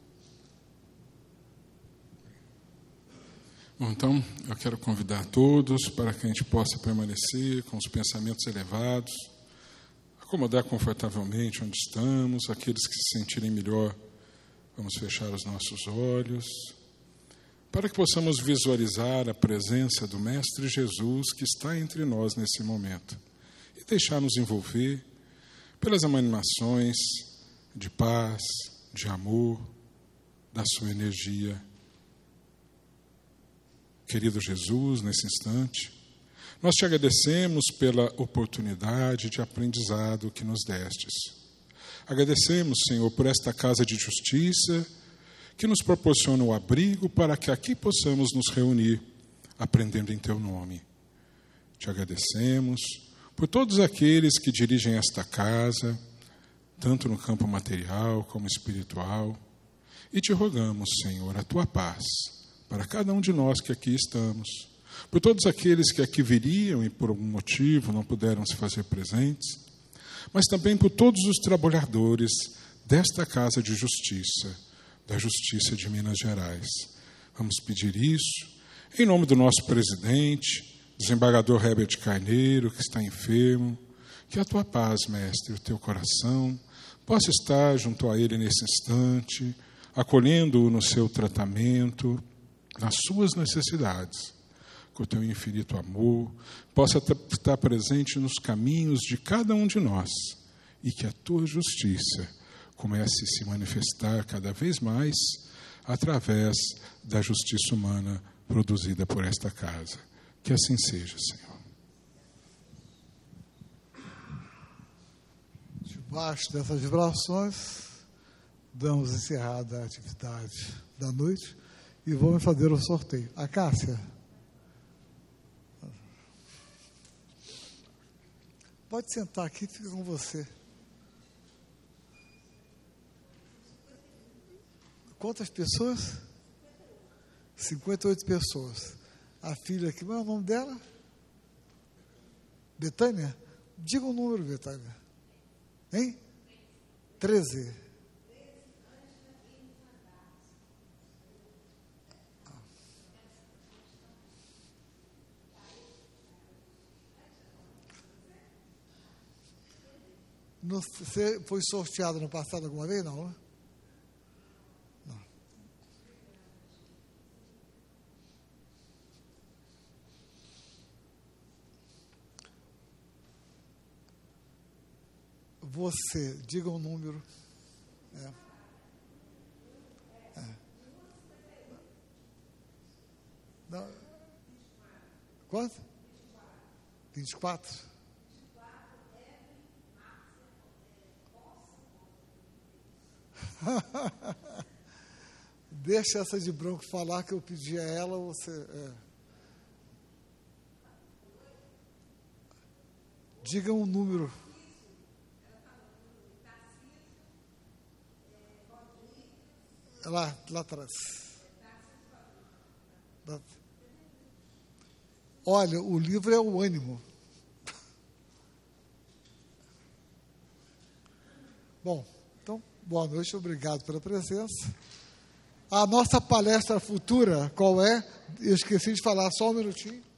Bom, então, eu quero convidar todos para que a gente possa permanecer com os pensamentos elevados, acomodar confortavelmente onde estamos. Aqueles que se sentirem melhor, vamos fechar os nossos olhos, para que possamos visualizar a presença do Mestre Jesus que está entre nós nesse momento e deixar-nos envolver pelas emanações de paz, de amor, da sua energia. Querido Jesus, nesse instante, nós te agradecemos pela oportunidade de aprendizado que nos destes. Agradecemos, Senhor, por esta casa de justiça que nos proporciona o abrigo para que aqui possamos nos reunir, aprendendo em Teu nome. Te agradecemos por todos aqueles que dirigem esta casa, tanto no campo material como espiritual, e te rogamos, Senhor, a Tua paz para cada um de nós que aqui estamos, por todos aqueles que aqui viriam e por algum motivo não puderam se fazer presentes, mas também por todos os trabalhadores desta casa de justiça, da Justiça de Minas Gerais. Vamos pedir isso em nome do nosso presidente, desembargador Herbert Carneiro, que está enfermo. Que a tua paz, mestre, o teu coração, possa estar junto a ele nesse instante, acolhendo-o no seu tratamento, nas suas necessidades. Que o teu infinito amor possa estar presente nos caminhos de cada um de nós e que a tua justiça comece a se manifestar cada vez mais através da justiça humana produzida por esta casa. Que assim seja, Senhor. Debaixo dessas vibrações, damos encerrada a atividade da noite e vamos fazer o sorteio. A Cássia, pode sentar aqui, fica com você. Quantas pessoas? cinquenta e oito pessoas. A filha aqui, qual é o nome dela? Betânia? Diga o número, Betânia. Hein? treze. No, você foi sorteado no passado alguma vez? Não, né? Não. Você, diga um número. É. É. Não. Quanto? vinte e quatro. Deixa essa de branco falar que eu pedi a ela, você... É. Diga um número. Lá, lá atrás. Olha, o livro é o ânimo. Bom, então, boa noite, obrigado pela presença. A nossa palestra futura, qual é? Eu esqueci de falar, só um minutinho.